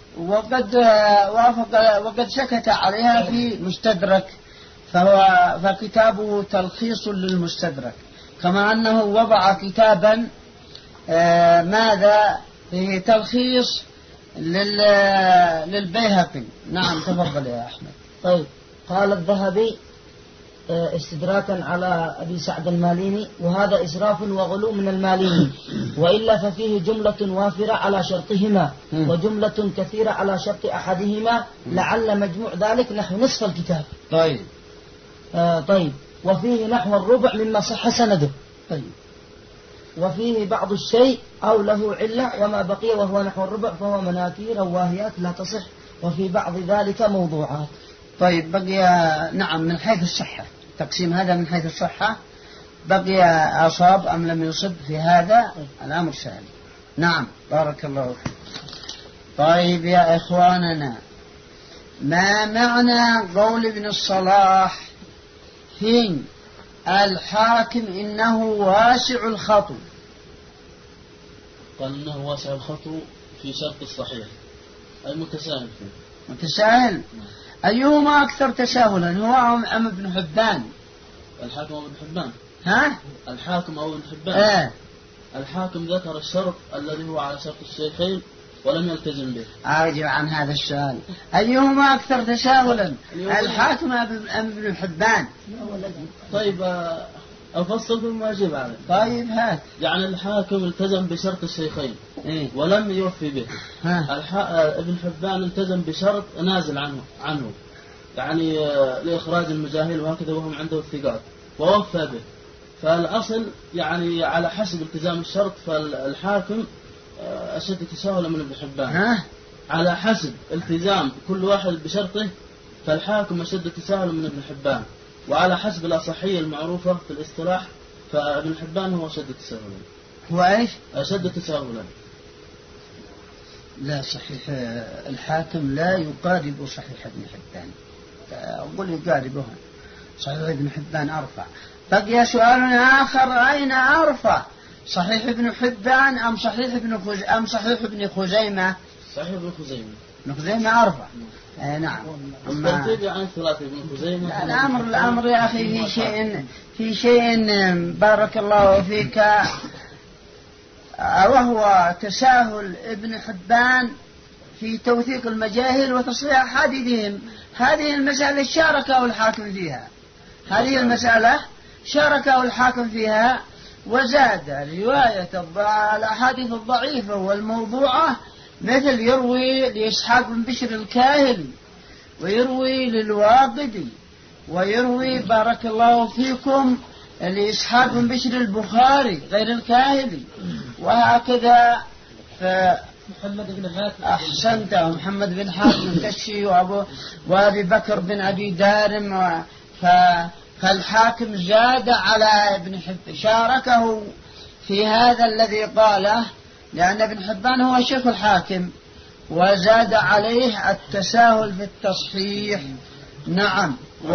وقد سكت عليها في مستدرك، فكتابه تلخيص للمستدرك، كما أنه وضع كتابا ماذا فيه تلخيص للبيهقي. نعم تفضل يا أحمد. طيب، قال الذهبي استدراكا على أبي سعد الماليني: وهذا إسراف وغلو من الماليني، وإلا ففيه جملة وافرة على شرطهما وجملة كثيرة على شرط أحدهما، لعل مجموع ذلك نحو نصف الكتاب. طيب، وفيه نحو الربع مما صح سنده. طيب، وفيه بعض الشيء أو له علة، وما بقي وهو نحو الربع فهو مناكير أو واهيات لا تصح، وفي بعض ذلك موضوعات. طيب، بقي نعم من حيث الصحة، تقسيم هذا من حيث الصحة، بقي أصاب أم لم يصب في هذا الأمر سهل. نعم بارك الله فيك. طيب يا إخواننا، ما معنى قول ابن الصلاح في الحاكم إنه واسع الخطو؟ قال إنه واسع الخطو في شرط الصحيح، أي متساهل فيه. متساهل. أيهما أكثر تساهلا، هو أم ابن حبان؟ الحاكم أو ابن حبان؟ الحاكم أو ابن حبان؟ الحاكم ذكر الشرط الذي هو على شرط الشيخين ولم يلتزم به. أجب عن هذا السؤال، أيهما أكثر تساهلا، الحاكم أم ابن حبان؟ طيب أفصل ثم أجيب عليه. طيب هات. يعني الحاكم التزم بشرط الشيخين ولم يوفي به. ابن حبان التزم بشرط نازل عنه يعني لإخراج المجاهيل وهكذا وهم عنده الثقات ووفى به. فالأصل يعني على حسب التزام الشرط، فالحاكم أشد تساهلا من ابن حبان. على حسب التزام كل واحد بشرطه، فالحاكم أشد تساهلا من ابن حبان. وعلى حسب الأصحية المعروفة في الاصطلاح، فابن حبان هو أشد تساهلا. هو إيش؟ أشد تساهلا. لا، صحيح الحاكم لا يقارب صحيح ابن حبان، أقول يقاربه، صحيح ابن حبان أرفع. بقي سؤال آخر، أين أرفع، صحيح ابن حبان أم صحيح ابن خزيمة؟ صحيح ابن خزيمة. ابن خزيمة أرفع. نعم. الترتيب عن ثلاثة ابن خزيمة. الأمر يا أخي في شيء بارك الله فيك، وهو تساهل ابن حبان في توثيق المجاهل وتصحيح أحاديثهم. هذه المسألة شاركه الحاكم فيها، هذه المسألة شاركه الحاكم فيها، وزاد رواية الأحاديث الضعيفة والموضوعة، مثل يروي لإسحاق بن بشر الكاهلي، ويروي للواقدي، ويروي بارك الله فيكم لإسحاق بن بشر البخاري غير الكاهلي، وهكذا. محمد بن حاتم أحسنت، محمد بن حاتم الكشي وأبي بكر بن أبي دارم. فالحاكم زاد على ابن حبان، شاركه في هذا الذي قاله، لأن ابن حبان هو شيخ الحاكم، وزاد عليه التساهل في التصحيح. نعم،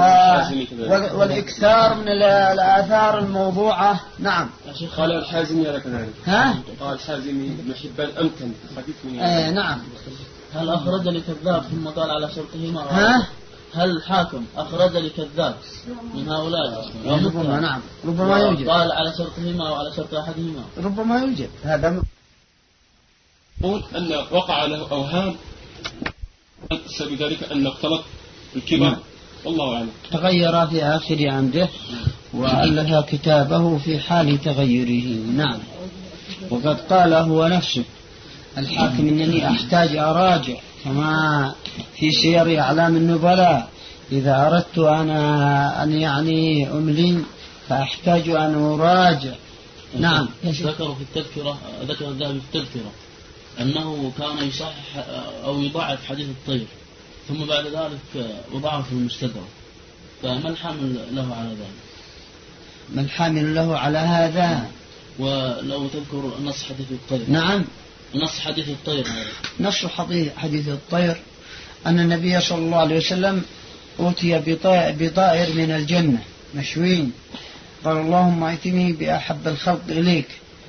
والإكثار من الآثار الموضوعة. نعم. قال الحازمي على كذلك. ها؟ قال الحازمي ابن حبان أمكن حديث من نعم. هل أخرج لكذاب ثم قال على شرطهما؟ ها؟ هل الحاكم أخرج لكذاب من هؤلاء؟ ربما. نعم، ربما يوجد. قال على شرطهما وعلى شرط أحدهما. ربما يوجد هذا. يقول أن وقع له أوهام بسبب ذلك أن اختلط الكبر، والله أعلم. تغير في آخر عمده وألف كتابه في حال تغيره. نعم. وقد قال هو نفسه الحاكم إنني أحتاج أراجع، كما في سير أعلام النبلاء، إذا أردت أنا أن يعني أملي فأحتاج أن أراجع. نعم. ذكروا في التذكرة، ذكر الذهبي في التذكرة أنه كان يصحح أو يضاعف حديث الطير، ثم بعد ذلك وضعه في المستدرك، فما الحامل له على ذلك؟ ما الحامل له على هذا؟ ولو تذكر نص حديث الطير. نعم، نص حديث الطير. نص حديث الطير أن النبي صلى الله عليه وسلم أوتي بطائر من الجنة مشوين، قال اللهم ائتني بأحب الخلق إليك،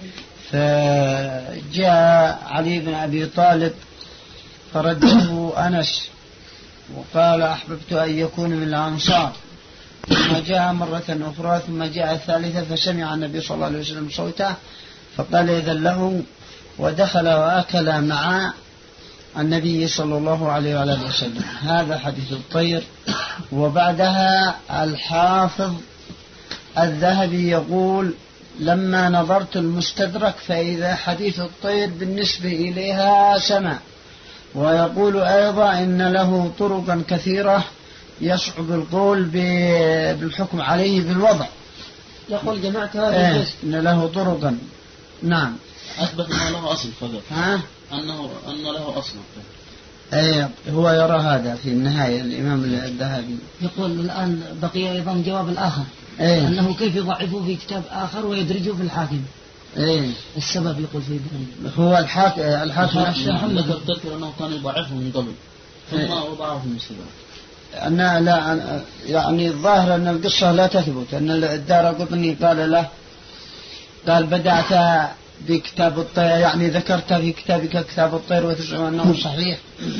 فجاء علي بن أبي طالب فرده أنس وقال أحببت أن يكون من الأنصار، ثم جاء مرة أخرى، ثم جاء الثالثة فسمع النبي صلى الله عليه وسلم صوته فقال إذن له، ودخل وأكل مع النبي صلى الله عليه وآله وسلم. هذا حديث الطير. وبعدها الحافظ الذهبي يقول لما نظرت المستدرك فإذا حديث الطير بالنسبة إليها سمع، ويقول أيضا إن له طرقا كثيرة يصعب القول بالحكم عليه بالوضع. يقول جماعة هذا إن له طرقا. نعم. أثبت أنه له أصل فقط. أن له أصل. هو يرى هذا في النهاية الإمام الذهبي. يقول الآن بقي أيضا جواب الآخر، أنه كيف يضعفه في كتاب آخر ويدرجه في الحاكم. السبب يقول في هو الحاكم محمد تذكر أنه كان يضعفه من قبل ثم وضعه في المستدرك. أنا لا يعني الظاهر أن القصة لا تثبت، أن الدارقطني قال له، قال بدأت بكتاب الطير، يعني ذكرت في كتابك كتاب الطير وتزعم أنه صحيح،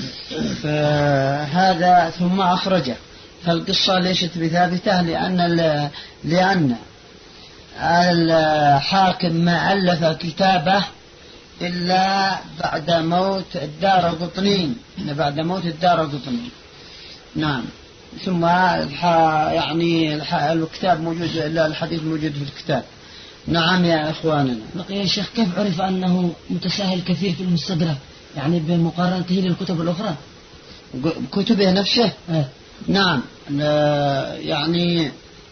فهذا ثم أخرجه. فالقصة ليست بثابتة، لأن الحاكم ما ألف كتابه إلا بعد موت الدارقطني، الدارقطني. نعم. ثم يعني الكتاب موجود، إلا الحديث موجود في الكتاب. نعم يا إخواننا. بقي يا شيخ كيف عرف أنه متساهل كثير في المستدرك، يعني بمقارنته للكتب الأخرى؟ كتبه نفسه؟ نعم. يعني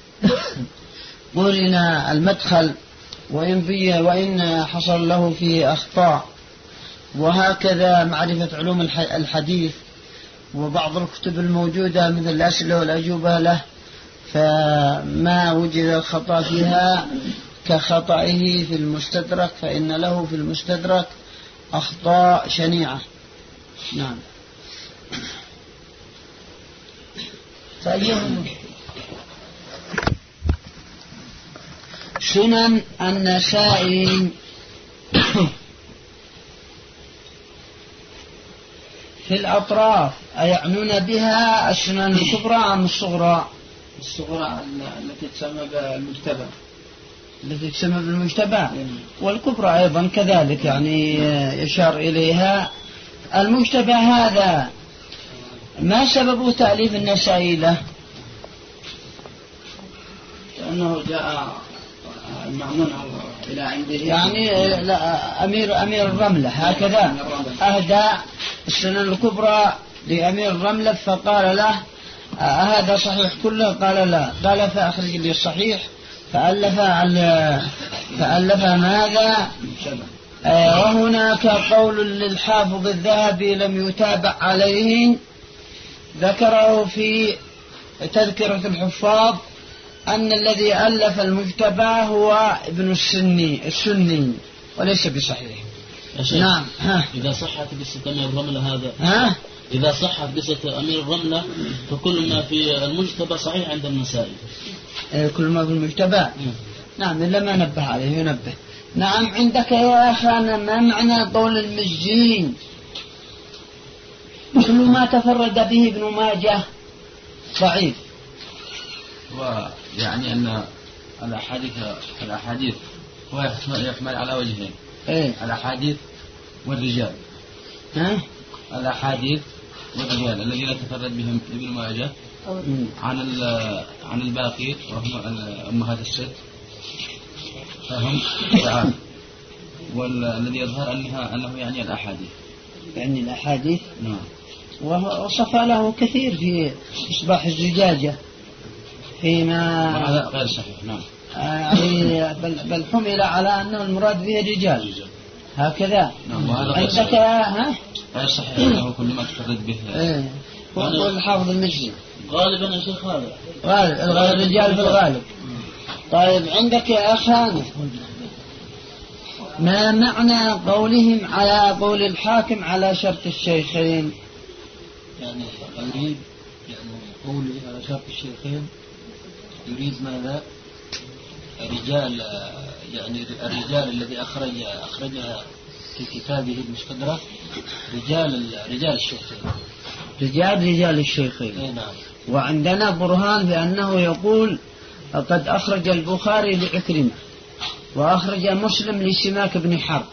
قرنا المدخل وإن حصل له فيه أخطاء، وهكذا معرفة علوم الحديث وبعض الكتب الموجودة مثل الأسئلة والأجوبة له، فما وجد الخطأ فيها كخطئه في المستدرك، فإن له في المستدرك أخطاء شنيعة. نعم. سنن النسائي في الأطراف أيعنون بها السنن الكبرى أم الصغرى؟ الصغرى التي تسمى بالمجتبى، التي تسمى بالمجتبى، والكبرى أيضا كذلك، يعني يشار إليها المشتبه هذا ما سبب تأليف النسائي له؟ لأنه جاء المأمون إلى عنده يعني لا أمير الرملة هكذا أهدى السنن الكبرى لأمير الرملة فقال له هذا صحيح كله؟ قال لا. قال فأخرج لي الصحيح فألف ماذا؟ وهناك قول للحافظ الذهبي لم يتابع عليه، ذكره في تذكرة الحفاظ أن الذي ألف المجتبى هو ابن السني وليس بصحيح. نعم. إذا صحت قصة أمير الرملة هذا إذا صحت قصة أمير الرملة فكل ما في المجتبى صحيح عند النسائي. كل ما في المجتبى نعم إلا ما نبه عليه ينبه. نعم. عندك يا أخانا ما معنى قول المزين كل ما تفرد به ابن ماجه ضعيف؟ ويعني أن الأحاديث هو يحمل على وجهين. الأحاديث والرجال. الأحاديث والرجال الذين تفرد بهم ابن ماجه عن الباقي وهم أمهات الست فهم تعال، والذي يظهر أنه يعني الأحاديث. يعني الأحاديث. نعم. وصف له كثير في إصباح الزجاجة فيما هذا غير صحيح. نعم. بل حمل على أنه المراد به الرجال هكذا. نعم. عندك غير صحيح أنه كل ما تفرد به. هو الحافظ المجزي غالبا يا شيخ هذا الرجال في الغالب. طيب عندك يا أخانا ما معنى قولهم على قول الحاكم على شرط الشيخين؟ يعني يريد قوله على شرط الشيخين يريد ماذا؟ الرجال يعني الرجال الذي أخرجها في كتابه المستدرك رجال الشيخين. رجال الشيخين. نعم. وعندنا برهان بأنه يقول قد أخرج البخاري لعكرمة وأخرج مسلم لسماك بن حرب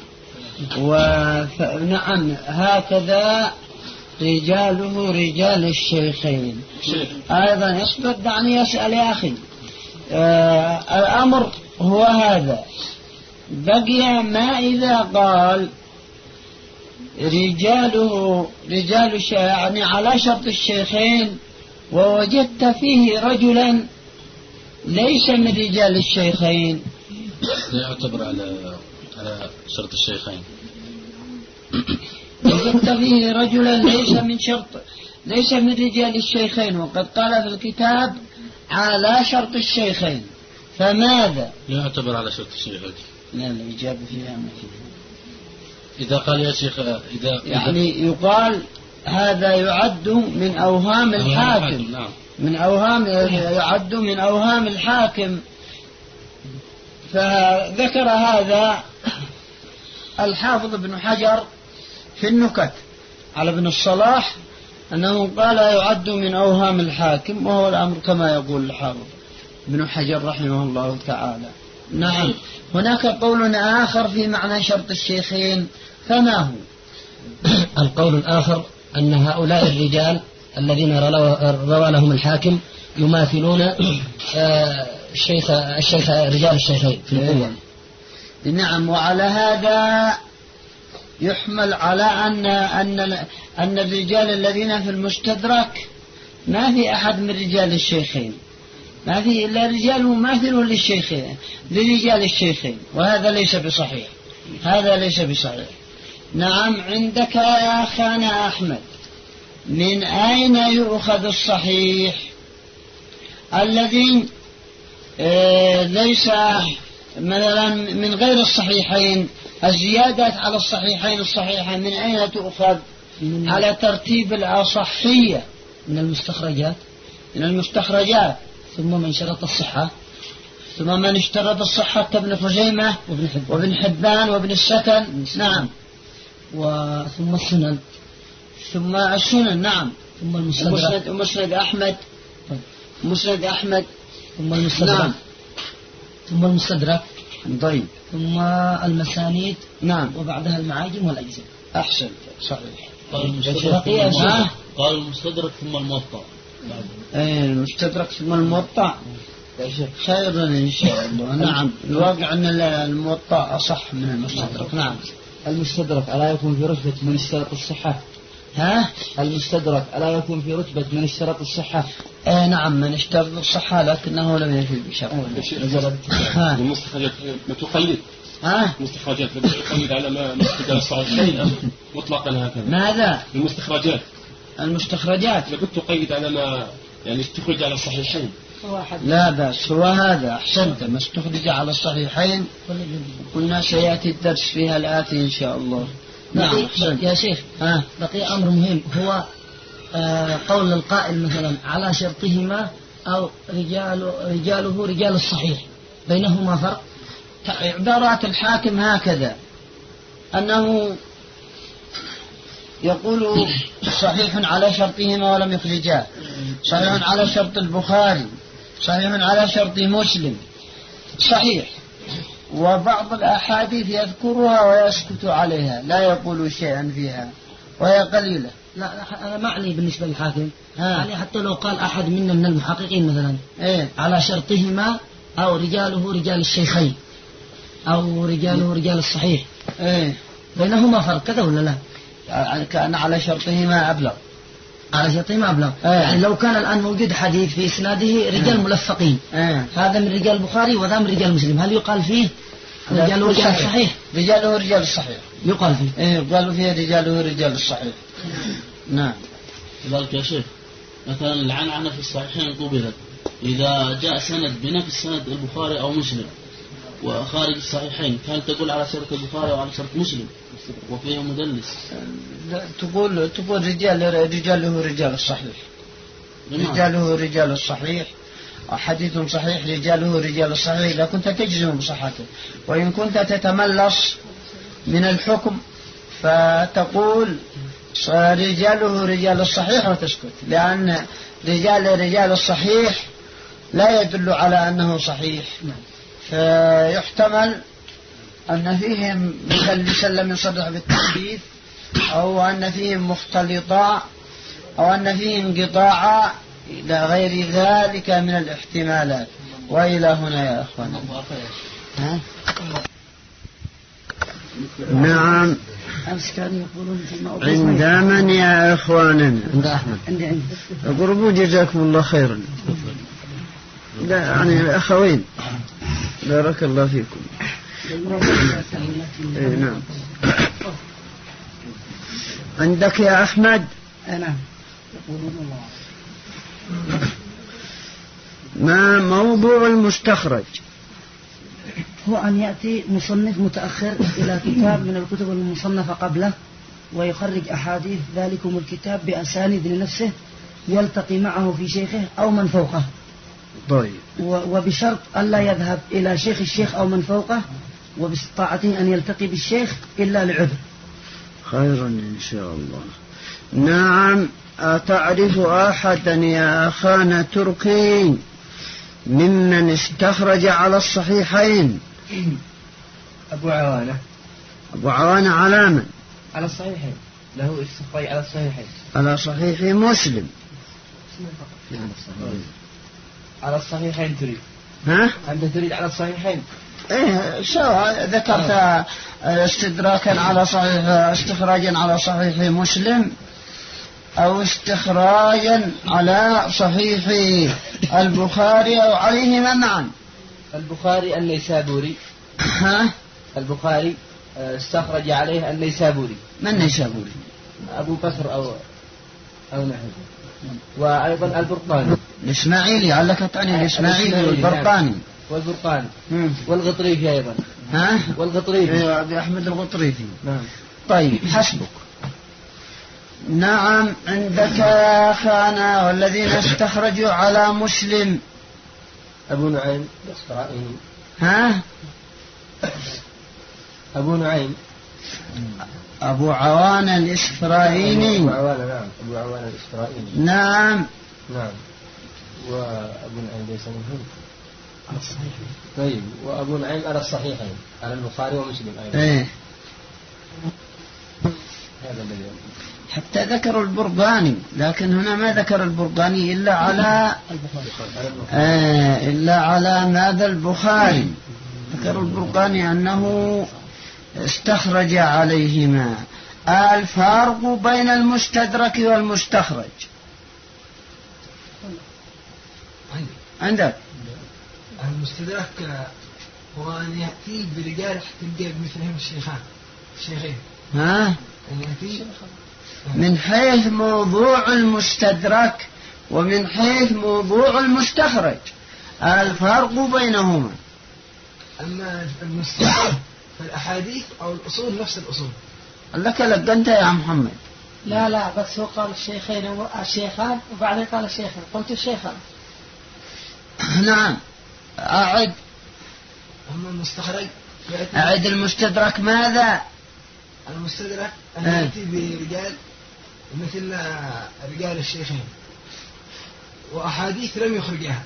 ونعم هكذا رجاله رجال الشيخين. أيضا يصبر دعني يسأل يا أخي. الأمر هو هذا. بقي ما إذا قال رجال يعني على شرط الشيخين ووجدت فيه رجلا ليس من رجال الشيخين لا يعتبر على شرط الشيخين. وجدت فيه رجلا ليس من رجال الشيخين وقد قال في الكتاب على شرط الشيخين فماذا؟ لا يعتبر على شرط الشيخين. لا الإجابة فيها ما فيها. إذا قال يا شيخ يعني يقال هذا يعد من أوهام الحاكم. نعم. يعد من أوهام الحاكم. فذكر هذا الحافظ ابن حجر في النكت على ابن الصلاح أنه قال يعد من أوهام الحاكم وهو الأمر كما يقول الحافظ ابن حجر رحمه الله تعالى. نعم. هناك قول آخر في معنى شرط الشيخين فما هو؟ القول الآخر أن هؤلاء الرجال الذين روى لهم الحاكم يماثلون رجال الشيخين في القوة. نعم. وعلى هذا يحمل على أن الرجال الذين في المستدرك ما في أحد من رجال الشيخين، ما في إلا رجال مماثل لرجال الشيخين وهذا ليس بصحيح. نعم. عندك يا أخانا أحمد من أين يؤخذ الصحيح الذي ليس مثلا من غير الصحيحين؟ الزيادات على الصحيحين من أين تؤخذ؟ على ترتيب الأصحية من المستخرجات. ثم من شرط الصحة ثم من اشترط الصحة كابن خزيمة وابن حبان وابن السكن. نعم. ثم السنن. نعم. ثم المسند مسند أحمد. ثم المستدرك. نعم. ثم المستدرك. طيب. ثم المسانيد. نعم. وبعدها المعاجم والأجزاء. أحسن. صحيح. قال المستدرك ثم الموطأ. المستدرك ثم الموطأ. خيرا إن شاء الله. نعم، الواقع أن الموطأ أصح من المستدرك. نعم. المستدرك ألا يكون في رتبة من اشترط الصحة؟ المستدرك ألا يكون في رتبة من اشترط الصحة؟ نعم، من اشترط الصحة لكنه لم يفي بشرط. المستخرجات ما تقيد. المستخرجات لا تقيد على ما استدل الصحيحين مطلقا هكذا. ماذا؟ المستخرجات لا تقيد على ما يعني استخرج على الصحيحين. لا بأس، هو هذا أحسنت، ما استخرج على الصحيحين قلنا سيأتي الدرس فيها الآتي إن شاء الله. نعم يا شيخ. بقي أمر مهم، هو قول القائل مثلا على شرطهما أو رجاله رجال الصحيح، بينهما فرق. عبارات الحاكم هكذا، أنه يقول صحيح على شرطهما ولم يخرجاه، صحيح على شرط البخاري، صحيح على شرط مسلم، صحيح. وبعض الأحاديث يذكرها ويسكت عليها، لا يقول شيئا فيها وهي قليلة. لا أنا معني بالنسبة للحاكم، يعني حتى لو قال أحد منا من المحققين مثلا على شرطهما أو رجاله رجال الشيخين أو رجاله رجال الصحيح، بينهما فرق كذا ولا لا؟ كان على شرطهما أبلغ. على شرطهما أبلغ. يعني لو كان الآن موجود حديث في إسناده رجال ملفقين، هذا من رجال البخاري وذا من رجال مسلم، هل يقال فيه رجاله رجال الصحيح؟ رجاله رجال الصحيح يقال فيه. قالوا فيه رجاله رجال الصحيح. نعم. لذلك يا شيخ مثلا العنعنة في الصحيحين قبلت إذا جاء سند بنفس السند البخاري أو مسلم وخارج الصحيحين، هل تقول على شرط البخاري أو على شرط مسلم وفيه مدلس؟ لا، تقول رجاله رجال الصحيح. رجاله رجال الصحيح، حديث صحيح رجاله رجال الصحيح لا كنت تجزم بصحته. وإن كنت تتملص من الحكم فتقول رجاله رجال الصحيح وتسكت، لأن رجال الصحيح لا يدل على أنه صحيح، فيحتمل أن فيهم مدلسا لم يصرح بالتحديث، أو أن فيهم مختلطا، أو أن فيهم انقطاعا، إلى غير ذلك من الاحتمالات. وإلى هنا يا أخوان. نعم. عند من يا إخواننا؟ عند أحمد. أقربوا جزاكم الله خيرا. لا يعني الأخوين بارك الله فيكم. نعم. عندك يا أحمد؟ نعم. ما موضوع المستخرج؟ هو أن يأتي مصنف متأخر إلى كتاب من الكتب المصنفة قبله ويخرج أحاديث ذلكم الكتاب بأسانيد لنفسه يلتقي معه في شيخه أو من فوقه. طيب. وبشرط ألا يذهب إلى شيخ الشيخ أو من فوقه، وباستطاعته أن يلتقي بالشيخ إلا لعذر. خيرا إن شاء الله. نعم. أتعرف أحدا يا أخانا تركي ممن استخرج على الصحيحين؟ أبو عوانة. أبو عوانة على من؟ على الصحيحين، له استخراج على الصحيحين. على صحيح مسلم. على الصحيحين تريد؟ أنت تريد على الصحيحين؟ سواء ذكرت استدراكا على صحيح، استخراجا على صحيح مسلم، أو استخراجا على صحيح البخاري، أو عليهما معا. البخاري النيسابوري. البخاري استخرج عليه النيسابوري. من النيسابوري؟ أبو بكر أو نحن. وأيضا البرقاني. الإسماعيلي، علك تعني الإسماعيلي والبرقاني. والبرقاني والغطريفي أيضا. والغطريفي. أيوة، أبي أحمد الغطريفي. نعم. طيب حسبك. نعم. عندك يا أخانا والذين استخرجوا على مسلم؟ أبو نعيم الإسفرايني. أبو نعيم. أبو عوانة الإسفرايني. أبو عوانة، نعم. أبو عوانة الإسفرايني. نعم. نعم. وأبو نعيم ليس منهم على الصحيحين. طيب، وأبو نعيم على الصحيحين، على البخاري ومسلم أيضا. إيه. هذا الذي حتى ذكر البرقاني، لكن هنا ما ذكر البرقاني إلا على ماذا البخاري. ذكر البرقاني أنه استخرج عليهما. الفرق بين المستدرك والمستخرج عندك؟ المستدرك هو أن يأتي برجال تلقى مثلهم الشيخين. ها؟ من حيث موضوع المستدرك ومن حيث موضوع المستخرج الفرق بينهما. أما المستدرك فالأحاديث أو الأصول نفس الأصول. لك أنت يا محمد. لا بس هو قال الشيخان وبعدين قال الشيخان، قلت الشيخان. نعم أعد. أما المستخرج أعد المستدرك ماذا؟ المستدرك أن يأتي برجال مثل رجال الشيخين وأحاديث لم يخرجها.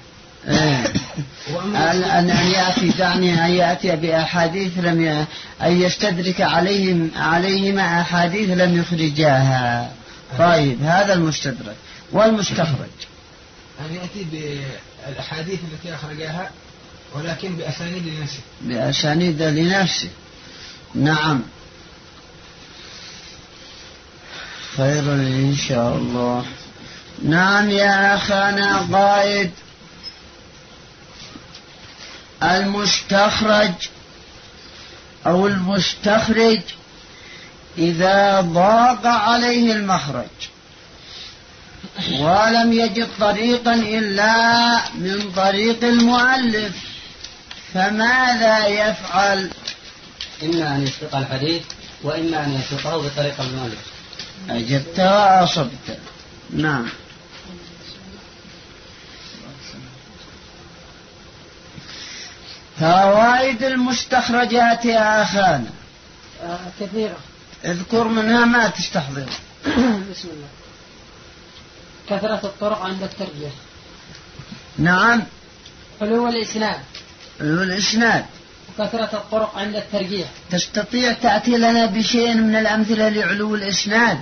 أن يأتي بأحاديث أن يستدرك عليهما أحاديث لم يخرجاها. طيب هذا المستدرك. والمستخرج أن يأتي بالأحاديث التي أخرجها ولكن بأسانيد لنفسه. نعم خير إن شاء الله. نعم يا أخانا قائد. المستخرج أو المستخرج إذا ضاق عليه المخرج ولم يجد طريقا إلا من طريق المؤلف فماذا يفعل؟ إما أن يسبق الحديث وإما أن يسبقه بطريق المؤلف. أجبت وأصبت. نعم. فوائد المستخرجات يا أخانا كثيرة. اذكر منها ما تستحضر. بسم الله. كثرة الطرق عند الترجيح. نعم. علو الإسناد. وكثرة الطرق عند الترجيح. تستطيع تأتي لنا بشيء من الأمثلة لعلو الإسناد؟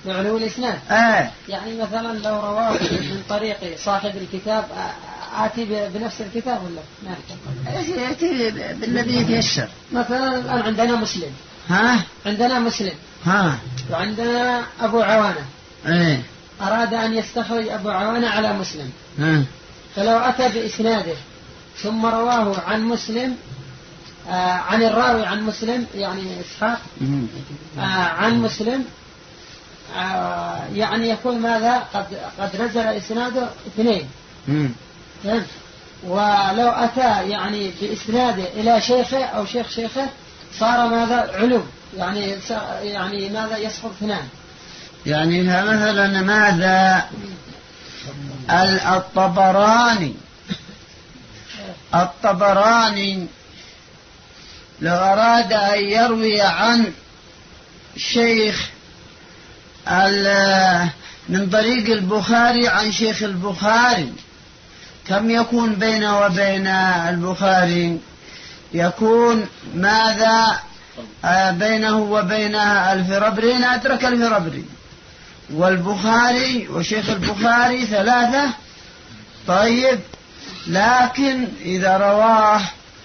يعني مثلا لو رواه من طريق صاحب الكتاب آتي بنفس الكتاب ولا ما يأتي بالذي يتيسر. مثلا الآن عندنا مسلم. عندنا مسلم. وعندنا أبو عوانة. أراد أن يستخرج أبو عوانة على مسلم. فلو أتى بإسناده ثم رواه عن مسلم عن الراوي عن مسلم يعني إسحاق عن مسلم يعني يكون ماذا قد نزل إسناده 2. ولو أتى يعني بإسناده إلى شيخه أو شيخه صار ماذا علو يعني ماذا يسقط 2. يعني مثلا ماذا الطبراني لو أراد أن يروي عن شيخ من طريق البخاري عن شيخ البخاري كم يكون بينه وبين البخاري؟ يكون ماذا بينه وبينها الفربري أدرك الفربري والبخاري وشيخ البخاري 3. طيب لكن إذا رواه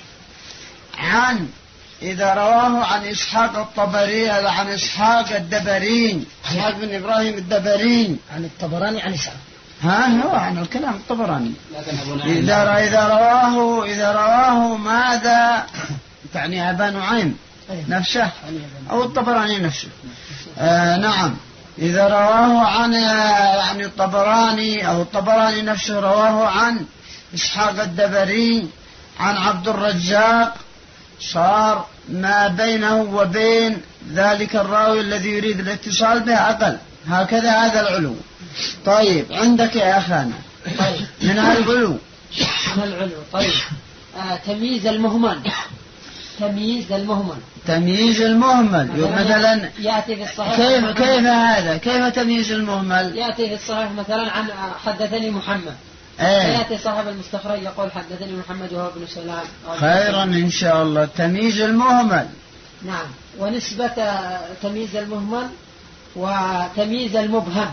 عن إسحاق الطبري عن إسحاق الدبرين إسحاق بن إبراهيم الدبرين عن الطبراني عن إسحاق هو عن الكلام الطبراني. إذا رواه ماذا تعني أبا نعيم نفسه أو الطبراني نفسه. نعم. إذا رواه عن يعني الطبراني أو الطبراني نفسه رواه عن إسحاق الدبري عن عبد الرزاق صار ما بينه وبين ذلك الراوي الذي يريد الاتصال به أقل. هكذا هذا العلو. طيب عندك يا أخانا من العلو. طيب تمييز المهمل. مثلا يأتي في الصحيح. كيف تمييز المهمل؟ يأتي في الصحيح مثلا عن حدثني محمد. يأتي صاحب المستخرج يقول حدثني محمد وهو ابن سلام. خيرا إن شاء الله. تمييز المهمل. نعم. ونسبة تمييز المهمل وتمييز المبهم.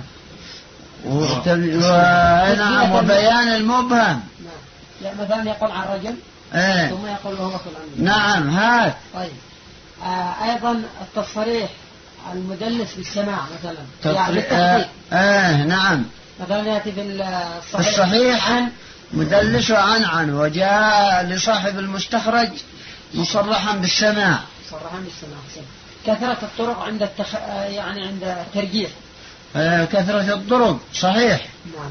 نعم، وبيان المبهم. نعم. مثلا يقول عن رجل ثم يقول وهو فلان. نعم هات. طيب. أيضا التصريح المدلس بالسماع مثلا يعني نعم، مثلا يأتي في الصحيح عن مدلس عن وجاء لصاحب المستخرج مصرحا بالسماع. كثرة الطرق عند يعني عند الترجيح. كثرة الطرق صحيح. نعم.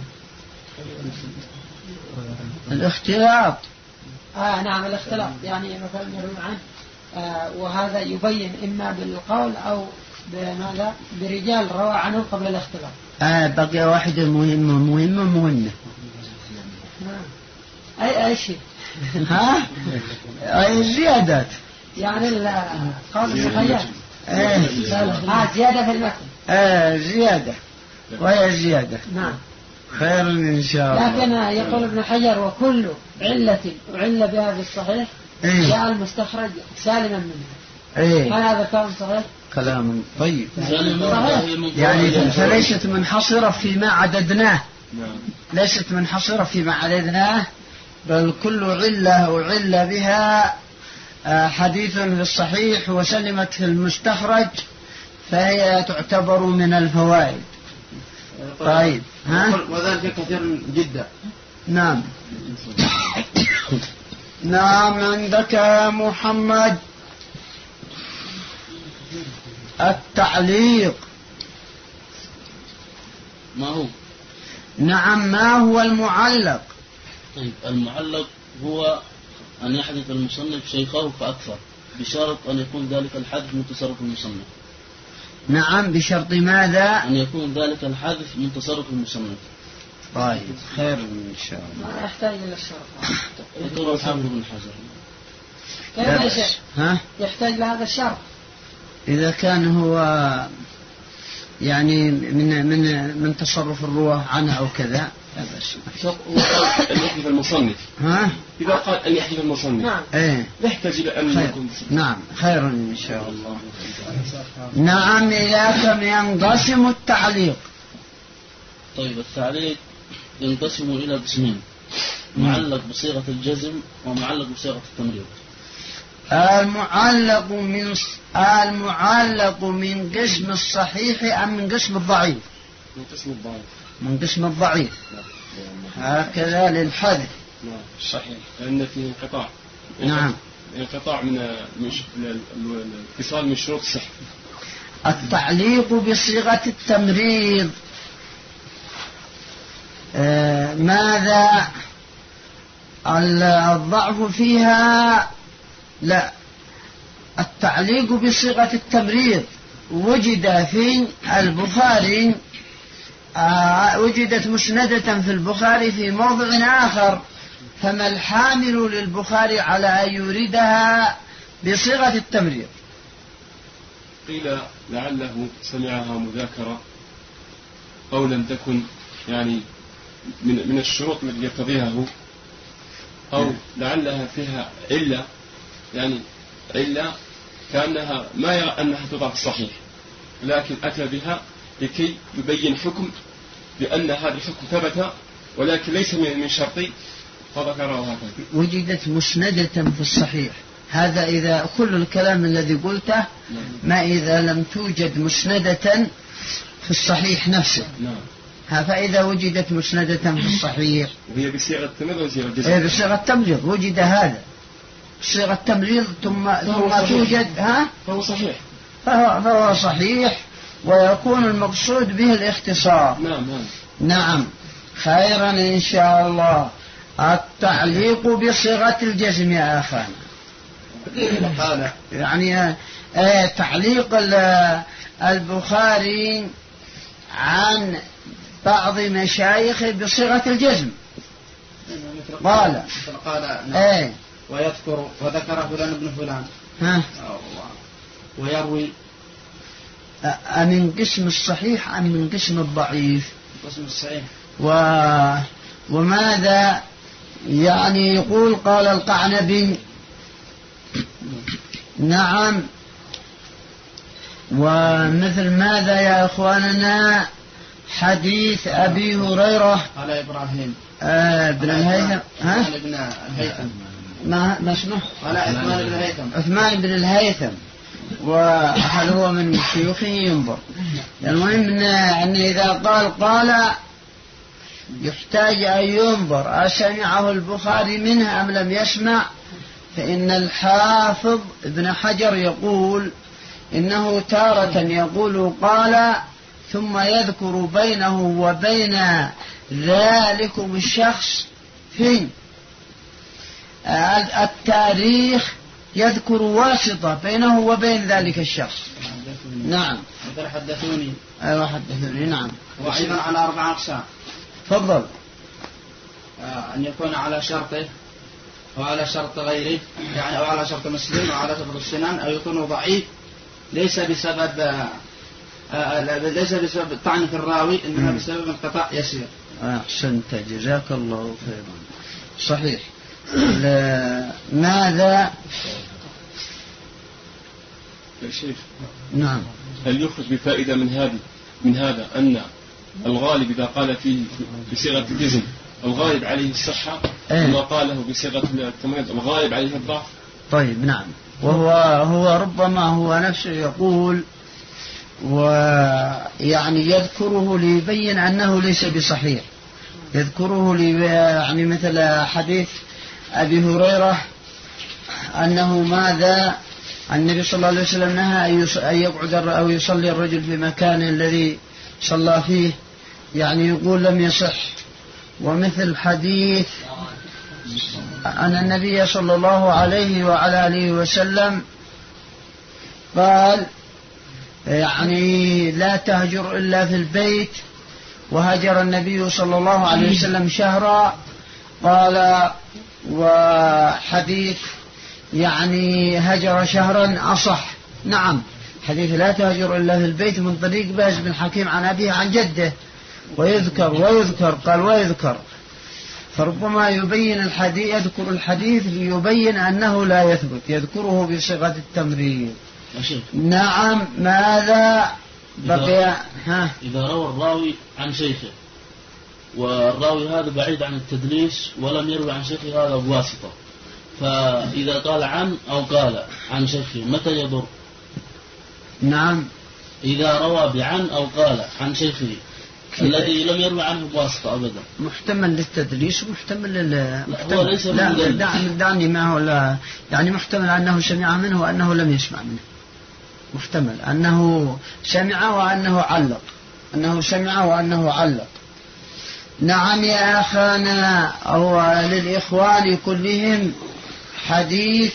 الاختلاط. نعم الاختلاط، يعني مثلا يروي عنه وهذا يبين إما بالقول أو بماذا برجال روى عنه قبل الاختلاط. بقي واحدة مهمة. أي شيء. أي الزيادات. يعني القول المخير. زيادة في المتن. زيادة، وهي الزيادة. نعم. خير إن شاء الله. لكن يقول ابن حجر وكل علة أعل بها في الصحيح جاء المستخرج سالما منها. هل هذا كلام صحيح؟ كلام طيب. صحيح. يعني فليست منحصرة فيما عددناه. ليست منحصرة فيما عددناه، بل كل علة أعل بها حديث في الصحيح وسلمت في المستخرج فهي تعتبر من الفوائد. طيب. وذلك كثير جدا. نعم. نعم. عندك يا محمد التعليق. ما هو؟ نعم، ما هو المعلق؟ طيب، المعلق هو أن يحدث المصنف شيخه فأكثر، بشرط أن يكون ذلك الحدث من تصرف المصنف. نعم، بشرط ماذا؟ أن يكون ذلك الحدث من تصرف المصنف. طيب، خير إن شاء الله. ما يحتاج إلى الشرط. يقول الحافظ بن حجر. كيف يحتاج لهذا الشرط؟ إذا كان هو يعني من تصرف الرواه عنه أو كذا لا بأس. أن يحدث المصنف. إذا قال أن يحدث المصنف. نعم. يحتاج إلى أن يكون. نعم، خير إن شاء الله. نعم. إلى كم ينقسم التعليق؟ طيب، التعليق ينقسم إلى قسمين: معلق بصيغة الجزم ومعلق بصيغة التمريض. المعلق من قسم الصحيح أم من قسم الضعيف؟ من قسم الضعيف. هكذا للحذف. صحيح، لأن فيه انقطاع. نعم، انقطاع من الاتصال من شروط الصحة. التعليق بصيغة التمريض ماذا الضعف فيها؟ لا، التعليق بصيغة التمريض وجد في البخاري، وجدت مسندة في البخاري في موضع آخر، فما الحامل للبخاري على أن يوردها بصيغة التمريض؟ قيل لعله سمعها مذاكرة أو لم تكن يعني من الشروط التي يقتضيها هو، أو لعلها فيها علة، يعني علة كأنها ما يرى أنها تضع في الصحيح، لكن أتى بها لكي يبين حكم بأن هذا الحكم ثبت ولكن ليس من شرطي فذكره هكذا. وجدت مسندة في الصحيح، هذا إذا كل الكلام الذي قلته، ما إذا لم توجد مسندة في الصحيح نفسه. فإذا وجدت مسندة في الصحيح وهي بصيغة التمريض وصيغة الجزم. بصيغة التمريض وجد هذا صيغة التمريض ثم توجد فهو صحيح. فهو صحيح ويكون المقصود به الاختصار. نعم، خيرا إن شاء الله. التعليق بصيغة الجزم يا أخانا، يعني تعليق البخاري عن بعض مشايخ بصيغة الجزم. قال ويذكر وذكر فلان ابن فلان ويروي من قسم الصحيح أم من قسم الضعيف؟ قسم الصحيح. وماذا يعني يقول؟ قال القعنبي: نعم ومثل ماذا يا إخواننا حديث أبي هريرة قال إبراهيم بن الهيثم قال ابن الهيثم ما اسمه؟ قال عثمان بن الهيثم. عثمان بن الهيثم، وهل هو من شيوخه ينظر. المهم أن إذا قال يحتاج أن ينظر أسمعه البخاري منه أم لم يسمع. فإن الحافظ ابن حجر يقول إنه تارة يقول قال ثم يذكر بينه وبين ذلكم الشخص في التاريخ، يذكر واسطة بينه وبين ذلك الشخص. نعم. حدثوني. أيوة حدثوني. نعم. وأيضا على 4 أقسام. تفضل. أن يكون على شرطه وعلى شرط غيره، يعني أو على شرط مسلم وعلى شرط السنن، أو يكون ضعيف ليس بسبب الطعن في الراوي، إنما بسبب انقطاع يسير. أحسنت جزاك الله خيرا. صحيح. ماذا يا شيخ؟ نعم. هل يخرج بفائدة من هذا أن الغالب إذا قال فيه بصيغة الجزم الغالب عليه الصحة، وما قاله بصيغة التمريض الغالب عليه الضعف؟ طيب نعم. وهو ربما هو نفسه يقول ويعني يذكره ليبين أنه ليس بصحيح، يذكره يعني مثل حديث أبي هريرة أنه ماذا النبي صلى الله عليه وسلم نهى أن يقعد أو يصلي الرجل في مكان الذي صلى فيه، يعني يقول لم يصح. ومثل حديث أن النبي صلى الله عليه وعلى آله وسلم قال يعني لا تهجر إلا في البيت، وهجر النبي صلى الله عليه وسلم شهرا. قال وحديث يعني هجر شهرا أصح. نعم. حديث لا تهجر إلا في البيت من طريق باز بن حكيم عن أبيه عن جده، ويذكر قال ويذكر، فربما يبين الحديث، يذكر الحديث ليبين أنه لا يثبت، يذكره بصيغة التمريض. نعم. ماذا بقي؟ إذا روى الراوي عن شيخه والراوي هذا بعيد عن التدليس ولم يروي عن شيخه هذا بواسطة، فإذا قال عن أو قال عن شيخه متى يضر؟ نعم. إذا روى بعن أو قال عن شيخه الذي لم يروي عنه بواسطة أبدا، محتمل للتدليس ومحتمل لا دعني ما هو لا، يعني محتمل أنه سمع منه وأنه لم يسمع منه، محتمل أنه سمع وأنه علق، أنه سمع وأنه علق. نعم يا أخانا، أو للإخوان كلهم حديث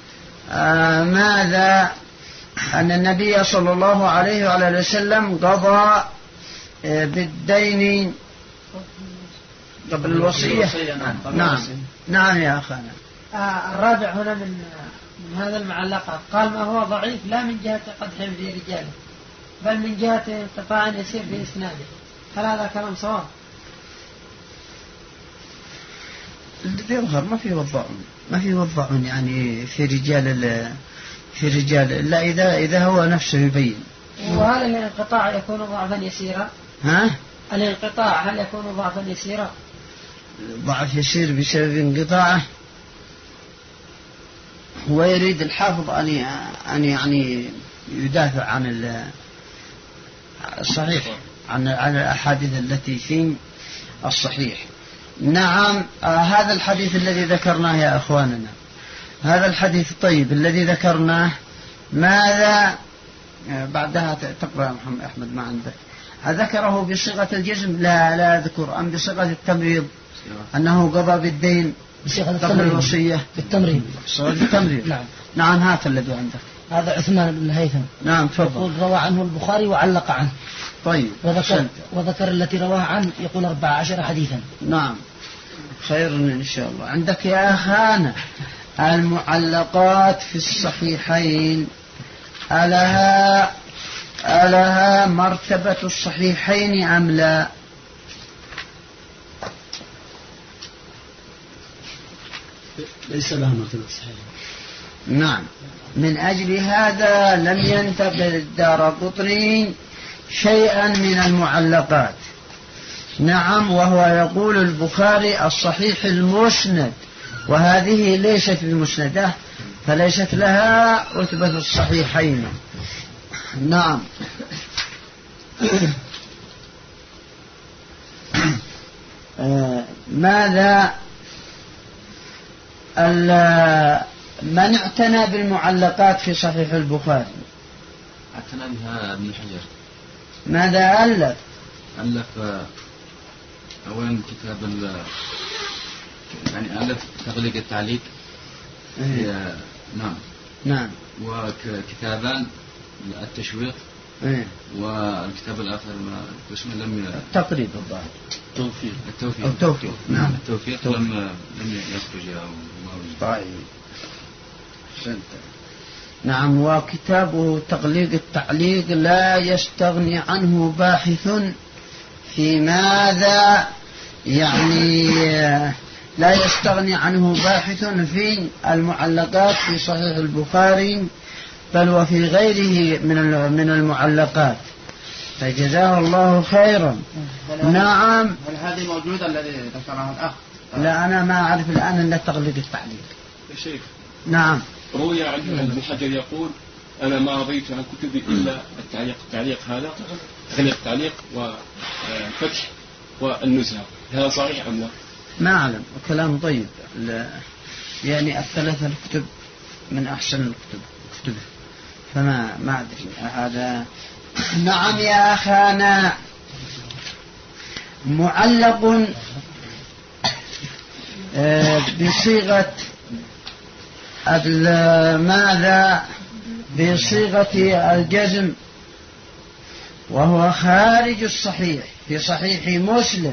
ماذا أن النبي صلى الله عليه وعلى وسلم قضى بالدين قبل الوصية. نعم يا أخانا. الرابع هنا من هذا المعلقات قال ما هو ضعيف لا من جهة قدح في رجاله بل من جهة انقطاع يسير في إسناده. هل هذا كلام صواب؟ الذي يظهر ما في وضع يعني في رجال إلا إذا هو نفسه يبين. وهل الانقطاع يكون ضعفا يسيرا؟ الانقطاع هل يكون ضعفا يسيرا؟ ضعف يسير بسبب انقطاعه. هو يريد الحافظ أن يعني يدافع عن الصحيح، عن الأحاديث التي في الصحيح. نعم. هذا الحديث الذي ذكرناه يا أخواننا، هذا الحديث الطيب الذي ذكرناه، ماذا بعدها تقرأ يا محمد أحمد ما عندك؟ ذكره بصيغة الجزم لا أذكر، أم بصيغة التمريض أنه قضى بالدين بصيغة قبل الوصية بالتمريض. بصيغة التمريض. نعم. هذا الذي عندك. هذا عثمان بن الهيثم. نعم تفضل. يقول روى عنه البخاري وعلق عنه. طيب. وذكر التي رواها عنه يقول 14 حديثا. نعم خير إن شاء الله. عندك يا أخانا المعلقات في الصحيحين ألها مرتبة الصحيحين أم لا؟ ليس لها مرتبة الصحيحين. نعم. من أجل هذا لم ينتقل الدارقطني شيئا من المعلقات. نعم، وهو يقول البخاري الصحيح المسند، وهذه ليست بمسندة، فليست لها رتبة الصحيحين. نعم. ماذا من اعتنى بالمعلقات في صحيح البخاري؟ اعتنى بها ابن حجر. ماذا ألف؟ ألف أولا كتاب يعني ألف تغليق التعليق. نعم. نعم. وكتابان التشويق. والكتاب الآخر اسمه لم التقريب الظاهر. التوفيق. نعم. التوفيق لم يخرج أو ما وجد. طيب. نعم. وكتابه تغليق التعليق لا يستغني عنه باحث في ماذا، يعني لا يستغني عنه باحث في المعلقات في صحيح البخاري، بل وفي غيره من المعلقات، فجزاه الله خيرا. نعم. هل هذه موجودة الذي ذكرها الأخ؟ لا، أنا ما أعرف الآن إلا تغليق التعليق. يا شيخ. نعم. روي عن ابن حجر يقول: أنا ما رضيت عن كتبي إلا التعليق هذا، تغليق التعليق والفتح والنزهة. هذا صحيح أم لا؟ ما أعلم. كلام طيب. يعني الثلاثة الكتب من أحسن الكتب فما أدري هذا. نعم يا أخانا. معلق بصيغة ماذا؟ بصيغة الجزم، وهو خارج الصحيح في صحيح مسلم،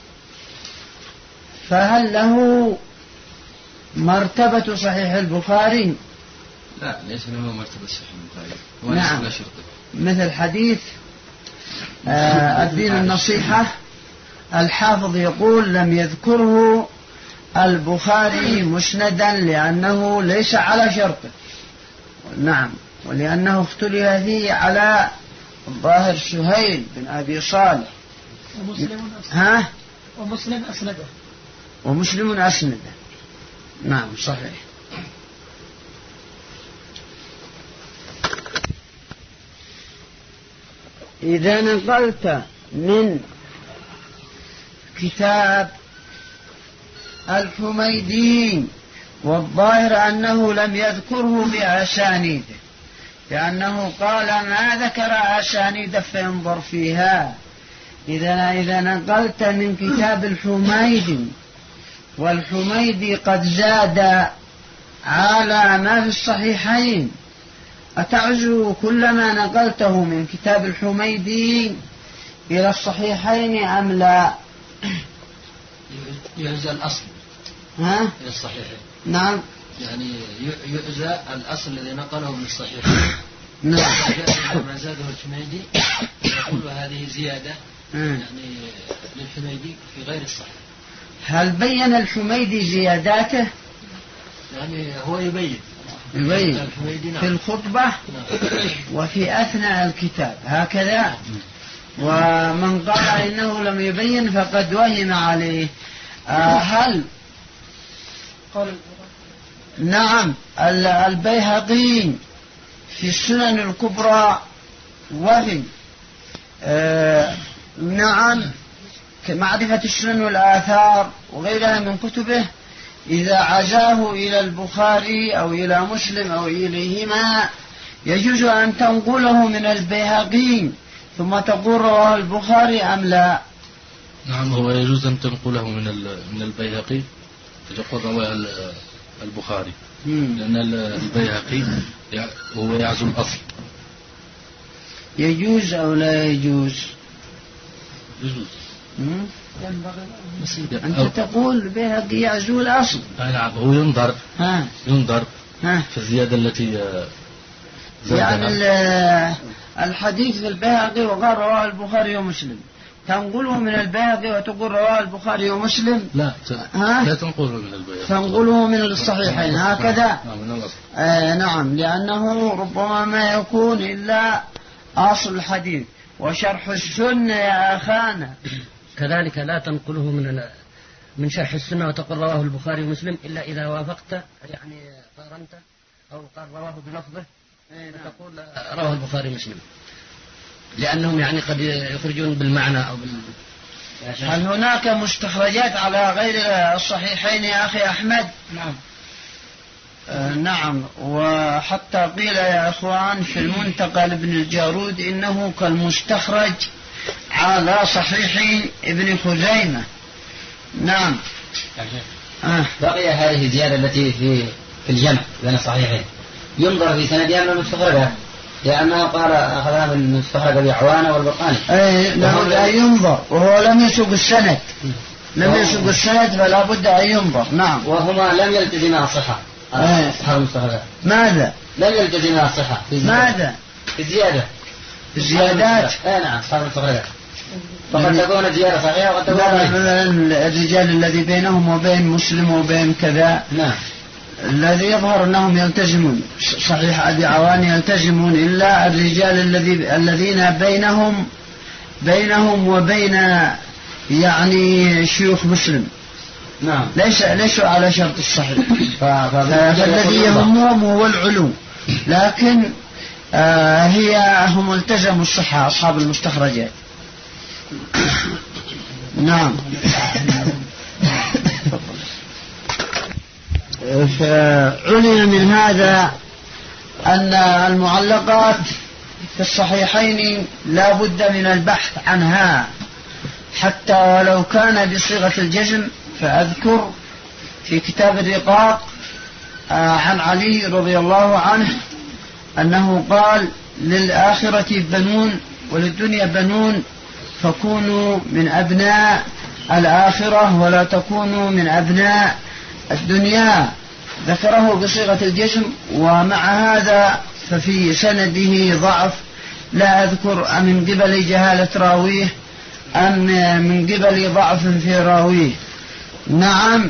فهل له مرتبة صحيح البخاري؟ لا، ليس له مرتبة صحيح البخاري. نعم. مثل حديث الدين النصيحة، الحافظ يقول: لم يذكره البخاري مسندا لأنه ليس على شرطه. نعم. ولأنه اختلف فيه على الظاهر سهيل بن أبي صالح. ومسلم أسنده. نعم صحيح. إذا نقلت من كتاب الحميدي، والظاهر أنه لم يذكره بأسانيده، لأنه قال ما ذكر أسانيد فينظر فيها. إذا نقلت من كتاب الحميدي، والحميدي قد زاد على ما في الصحيحين، أتعزو كل ما نقلته من كتاب الحميدي إلى الصحيحين أم لا؟ يعزى الأصل إلى الصحيحين. نعم. يعني يعزى الأصل الذي نقله من الصحيحين. نعم. ما زاده الحميدي يقول هذه زيادة يعني للحميدي في غير الصحيح. هل بين الحميدي زياداته؟ يعني هو يبين في الخطبة وفي أثناء الكتاب هكذا. ومن قال إنه لم يبين فقد وهم عليه. هل نعم البيهقي في السنن الكبرى وهم نعم كمعرفة السنن والآثار وغيرها من كتبه، إذا عزاه إلى البخاري أو إلى مسلم أو إليهما يجوز أن تنقله من البيهقي ثم تقول رواه البخاري أم لا؟ نعم، هو يجوز أن تنقله من البيهقي فتقول رواه البخاري، لأن البيهقي هو يعزو الأصل. يجوز أو لا يجوز؟ يجوز. أنت تقول البيهقي يعزو الأصل. نعم، هو ينظر في الزيادة التي يعني الحديث في البيهقي وقال رواه البخاري ومسلم، تنقله من البيهقي وتقول رواه البخاري ومسلم؟ لا ها؟ لا تنقله من البيهقي، تنقله من الصحيحين هكذا. من الأصل. نعم، لأنه ربما ما يكون إلا أصل الحديث وشرح السنة يا أخانا. كذلك لا تنقله من شرح السنة وتقول رواه البخاري ومسلم إلا إذا وافقت، يعني قارنت أو قال رواه بلفظه فتقول رواه البخاري ومسلم، لأنهم يعني قد يخرجون بالمعنى أو هل هناك مستخرجات على غير الصحيحين يا أخي أحمد؟ نعم. نعم، وحتى قيل يا أخوان في المنتقى لابن الجارود إنه كالمستخرج على صحيح ابن خزيمة. نعم. بقي هذه الزيادة التي في الجمع بين الصحيحين ينظر في سندها من المستخرجات، لأنه قال أخذها من مستخرج أبي عوانة والبرقاني. لابد أن ينظر، وهو لم يسوق السند، فلا بد أن ينظر. نعم. وهما لم يلتزما الصحة. أصحاب المستخرجات ماذا؟ لم يلتزما الصحة. ماذا؟ في الزيادة. الزيادات. نعم، أصحاب المستخرجات. فقد تكون الزيادة صحيحة وقد تكون الرجال الذي بينهم وبين مسلم وبين كذا. نعم. الذي يظهر أنهم يلتزمون صحيح أبي عوان يلتزمون، إلا الرجال الذين بينهم وبين يعني شيوخ مسلم. نعم. ليسوا على شرط الصحيح. فالذي يهمهم هو العلو، لكن هم التزموا الصحة أصحاب المستخرجات. نعم. فعلم من هذا أن المعلقات في الصحيحين لا بد من البحث عنها، حتى ولو كان بصيغة الجزم. فأذكر في كتاب الرقاق عن علي رضي الله عنه أنه قال: للآخرة بنون وللدنيا بنون، فكونوا من أبناء الآخرة ولا تكونوا من أبناء الدنيا. ذكره بصيغة الجزم، ومع هذا ففي سنده ضعف، لا أذكر من قبل جهالة راويه أم من قبل ضعف في راويه. نعم،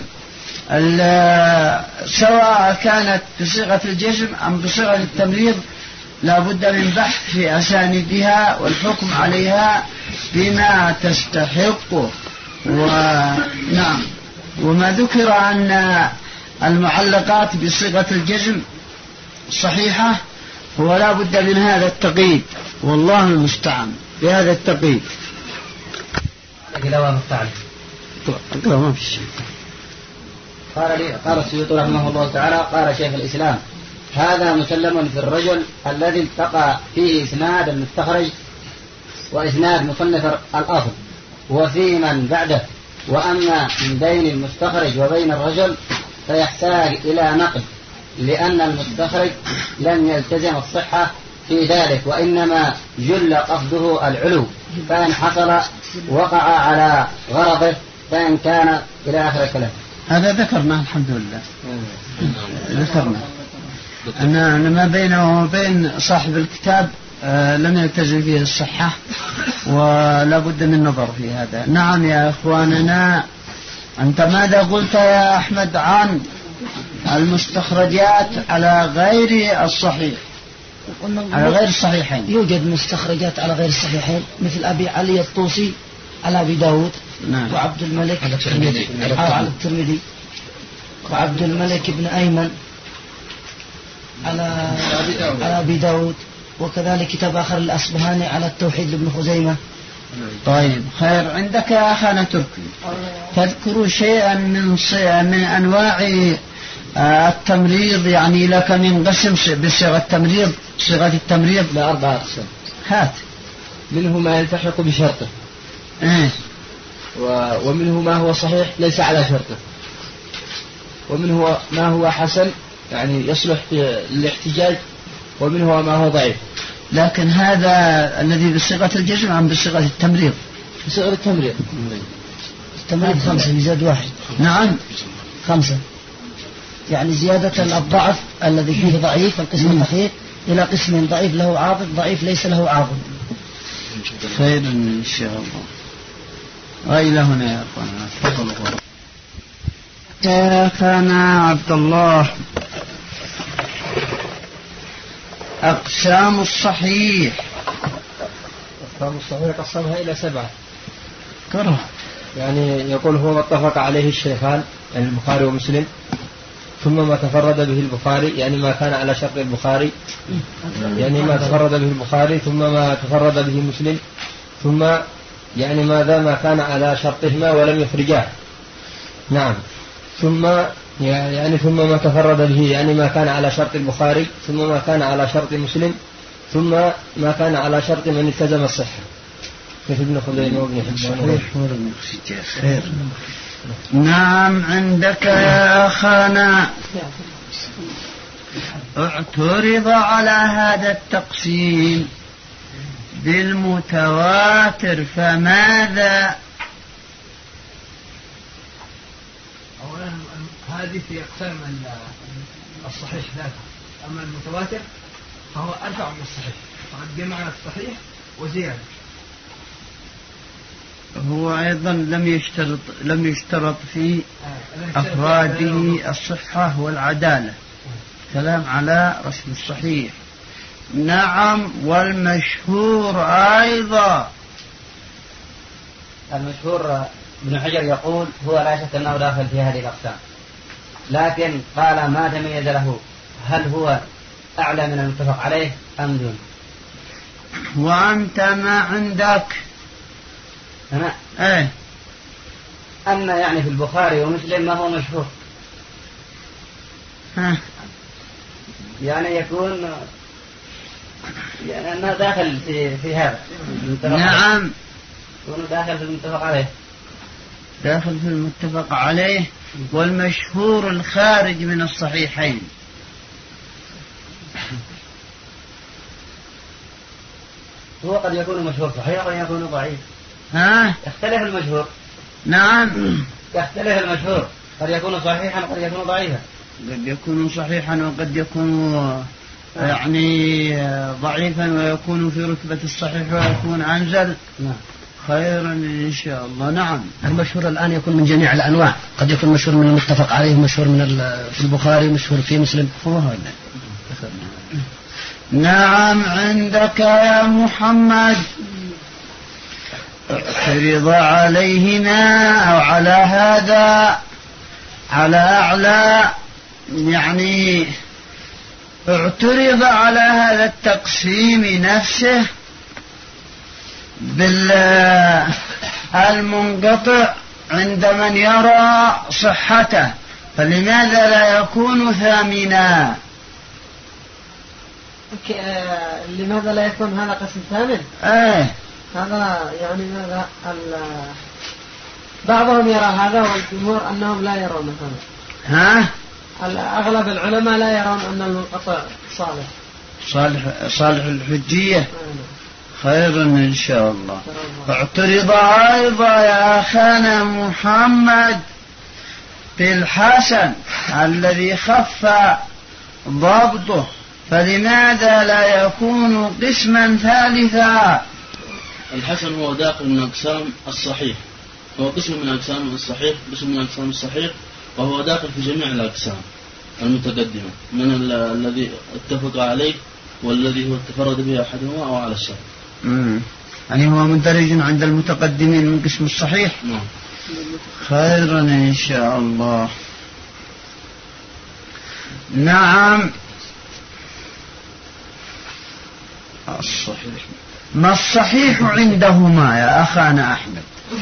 سواء كانت بصيغة الجزم أم بصيغة التمريض لا بد من بحث في أساندها والحكم عليها بما تستحقه. نعم. وما ذكر أن المعلقات بصيغة الجزم صحيحة هو لا بد من هذا التقييد، والله المستعان بهذا التقييد. قال السيوطي رحمه الله تعالى: قال شيخ الإسلام: هذا مسلم في الرجل الذي التقى فيه إسناد المستخرج وإسناد مصنف الأصل وفي من بعده، وأما من بين المستخرج وبين الرجل فيحتاج إلى نقل، لأن المستخرج لم يلتزم الصحة في ذلك، وإنما جل قصده العلو، فإن حصل وقع على غرضه، فإن كان إلى آخر الكلام. هذا ذكرنا الحمد لله. ذكرنا أن ما بينه وبين صاحب الكتاب لم يلتزم فيه الصحة، ولا بد من نظر في هذا. نعم يا إخواننا، أنت ماذا قلت يا أحمد عن المستخرجات على غير الصحيح؟ على غير الصحيحين يوجد مستخرجات على غير الصحيحين، مثل أبي علي الطوسي على أبي داود. نعم. وعبد الملك على الترمذي، وعبد الملك بن أيمن على أبي داود، وكذلك كتاب آخر الأصبهاني على التوحيد لابن خزيمة. طيب، خير. عندك يا أخانا تركي تذكر شيئا من أنواع التمريض، يعني لك من قسم بصيغة التمريض، صيغة التمريض ل4 أقسام. هات. منه ما يلتحق بشرطه، ومنه ما هو صحيح ليس على شرطه، ومنه ما هو حسن يعني يصلح للاحتجاج، ومنه ما هو ضعيف. لكن هذا الذي بصيغة الجزم أم بصيغة التمريض؟ بصيغة التمريض. التمريض 5 يزاد 1. نعم 5، يعني زيادة الضعف الذي فيه ضعيف القسم الأخير إلى قسم ضعيف له عاضد، ضعيف ليس له عاضد. خير إن شاء الله. وإلى هنا يا أخوانا. تفضلوا يا أخانا عبد الله. أقسام الصحيح. أقسام الصحيح قسمها إلى 7. كره يعني يقول هو ما اتفق عليه الشيخان يعني البخاري ومسلم، ثم ما تفرد به البخاري يعني ما كان على شرط البخاري، يعني ما تفرد به البخاري ثم ما تفرد به مسلم، ثم يعني ما كان على شرطهما ولم يخرجاه. نعم. ثم يعني ثم ما تفرد به يعني ما كان على شرط البخاري، ثم ما كان على شرط مسلم، ثم ما كان على شرط من التزم الصحة مثل ابن خزيمة وابن حبان. خير. نعم عندك يا أخانا. اعترض على هذا التقسيم بالمتواتر فماذا؟ أولا هذه في أقسام الصحيح ذاته، أما المتواتر فهو أرفع من الصحيح، فقد جمع الصحيح وزيادة. هو أيضا لم يشترط في أفراده الصحة والعدالة، كلام على رسم الصحيح. نعم. والمشهور أيضا. المشهور ابن حجر يقول هو لا شك أنه داخل في هذه الأقسام، لكن قال ما تميز له هل هو أعلى من المتفق عليه أم دون. وأنت ما عندك؟ أنا إيه؟ أما يعني في البخاري ومسلم ما هو مشهور، يعني يكون يعني أنه داخل في هذا المتفق. نعم. يكون داخل في المتفق عليه. داخل في المتفق عليه. والمشهور الخارج من الصحيحين. هو قد يكون مشهور صحيح وقد يكون ضعيف. يختلف المشهور. نعم. يختلف المشهور، قد يكون صحيحا وقد يكون ضعيفا. قد يكون صحيحا وقد يكون يعني ضعيفا، ويكون في رتبة الصحيح ويكون أنزل. نعم. خيرا إن شاء الله. نعم. المشهور الآن يكون من جميع الأنواع، قد يكون مشهور من المتفق عليه، مشهور في البخاري، مشهور في مسلم. نعم. عندك يا محمد. اعترض عليهما أو على هذا على أعلى، يعني اعترض على هذا التقسيم نفسه بالمنقطع عند من يرى صحته، فلماذا لا يكون ثامنا؟ لماذا لا يكون هذا قسم ثامن؟ هذا يعني ماذا بعضهم يرى هذا والجمهور أنهم لا يرون هذا. أغلب العلماء لا يرون أن المنقطع صالح الحجية. خيرا إن شاء الله. اعترض أيضا يا أخانا محمد بالحسن الذي خف ضبطه، فلماذا لا يكون قسما ثالثا؟ الحسن هو داخل من أقسام الصحيح، هو قسم من أقسام الصحيح، قسم من أقسام الصحيح، وهو داخل في جميع الأقسام المتقدمة من الذي اتفق عليه والذي هو تفرد به أحدهما أو على الشرط. يعني هو مندرج عند المتقدمين من قسم الصحيح. نعم. خيرا إن شاء الله. نعم. الصحيح. ما الصحيح عندهما يا أخانا أحمد؟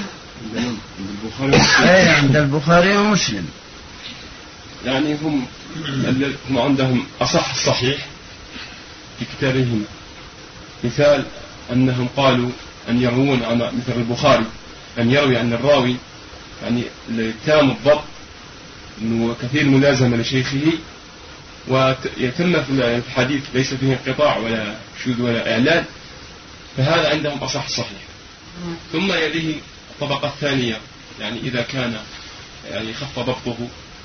عند البخاري ومسلم. يعني هم عندهم أصح الصحيح في كتابهم. مثال أنهم قالوا أن يروون عن مثل البخاري أن يروي عن الراوي يعني تام الضبط وكثير ملازمة لشيخه، ويتم في الحديث ليس فيه انقطاع ولا شذوذ ولا إعلان، فهذا عندهم أصح الصحيح. ثم يليه الطبقة الثانية، يعني إذا كان يعني خف ضبطه.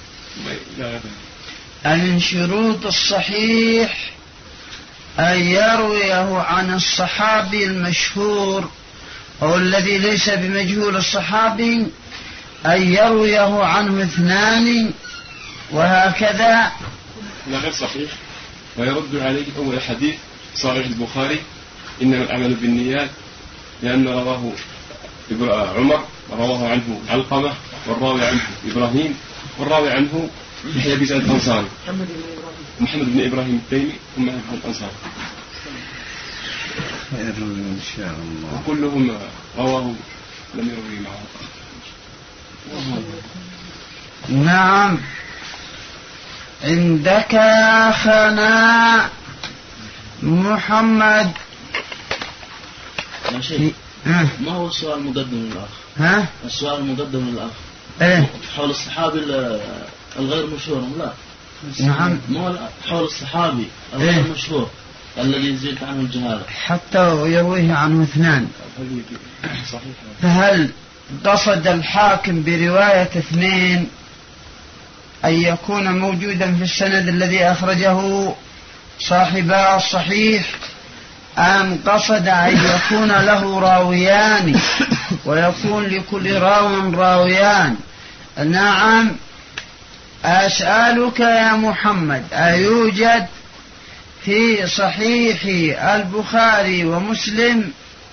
من شروط الصحيح أن يرويه عن الصحابي المشهور أو الذي ليس بمجهول الصحابي أن يرويه عنه اثنان وهكذا. لا غير صحيح، ويرد عليه أول حديث صحيح البخاري إنما الأعمال بالنيات، لأن رواه عمر رواه عنه علقمة، والراوي عنه إبراهيم، والراوي عنه يحيى بن سعيد الأنصاري محمد بن إبراهيم التيمي ثم الأنصاري، خير إن شاء الله. وكلهم رواه لم يروي معه. نعم. عندك يا أخانا محمد يا شيخ، ما هو السؤال المقدم للأخ؟ السؤال المقدم للأخ حول الصحابي الغير مشهور؟ لا. نعم. ما حول الصحابي الغير مشهور الذي يزيد عنه الجهالة حتى يرويه عنه اثنان. فهل قصد الحاكم برواية اثنين أن يكون موجودا في السند الذي أخرجه صاحبا الصحيح، أم قصد أن يكون له راويان ويكون لكل راو راويان؟ نعم. أسألك يا محمد، أيوجد في صحيح البخاري ومسلم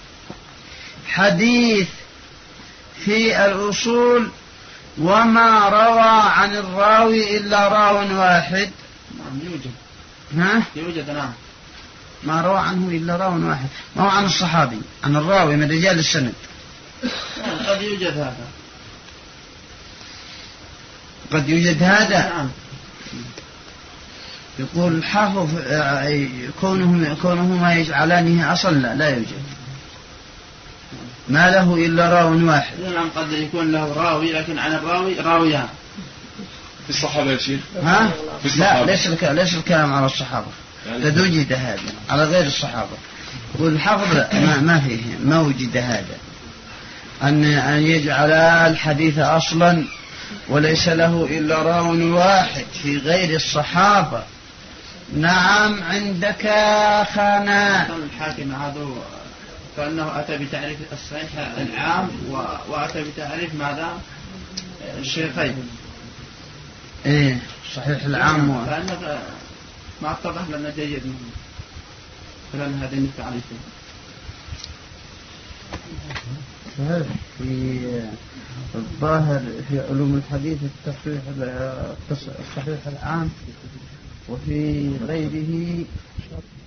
حديث في الأصول وما روى عن الراوي إلا راو واحد؟ نعم يوجد. يوجد. نعم. ما روى عنه إلا راو واحد، ما هو عن الصحابي، عن الراوي من رجال السند. قد يوجد هذا. قد يوجد هذا. نعم. يقول الحافظ كونهما يجعلانه أصلا لا يوجد، ما له إلا راو واحد. نعم قد يكون له راوي لكن عن الراوي راويان. في الصحابة يا شيخ؟ لا، ليس الكلام على الصحابة، قد وجد هذا على غير الصحابة. والحافظ ما فيه، ما وجد هذا أن يجعل الحديث أصلا وليس له إلا راو واحد في غير الصحابة. نعم. عندك أخانا الحاكم هذا فأنه أتى بتعريف الصحيح العام وأتى بتعريف ماذا الشيخين. صحيح العام فأنه ما اتضح لنا جيد فلن هذين التعريفين. في الظاهر في علوم الحديث الصحيح العام، وفي غيره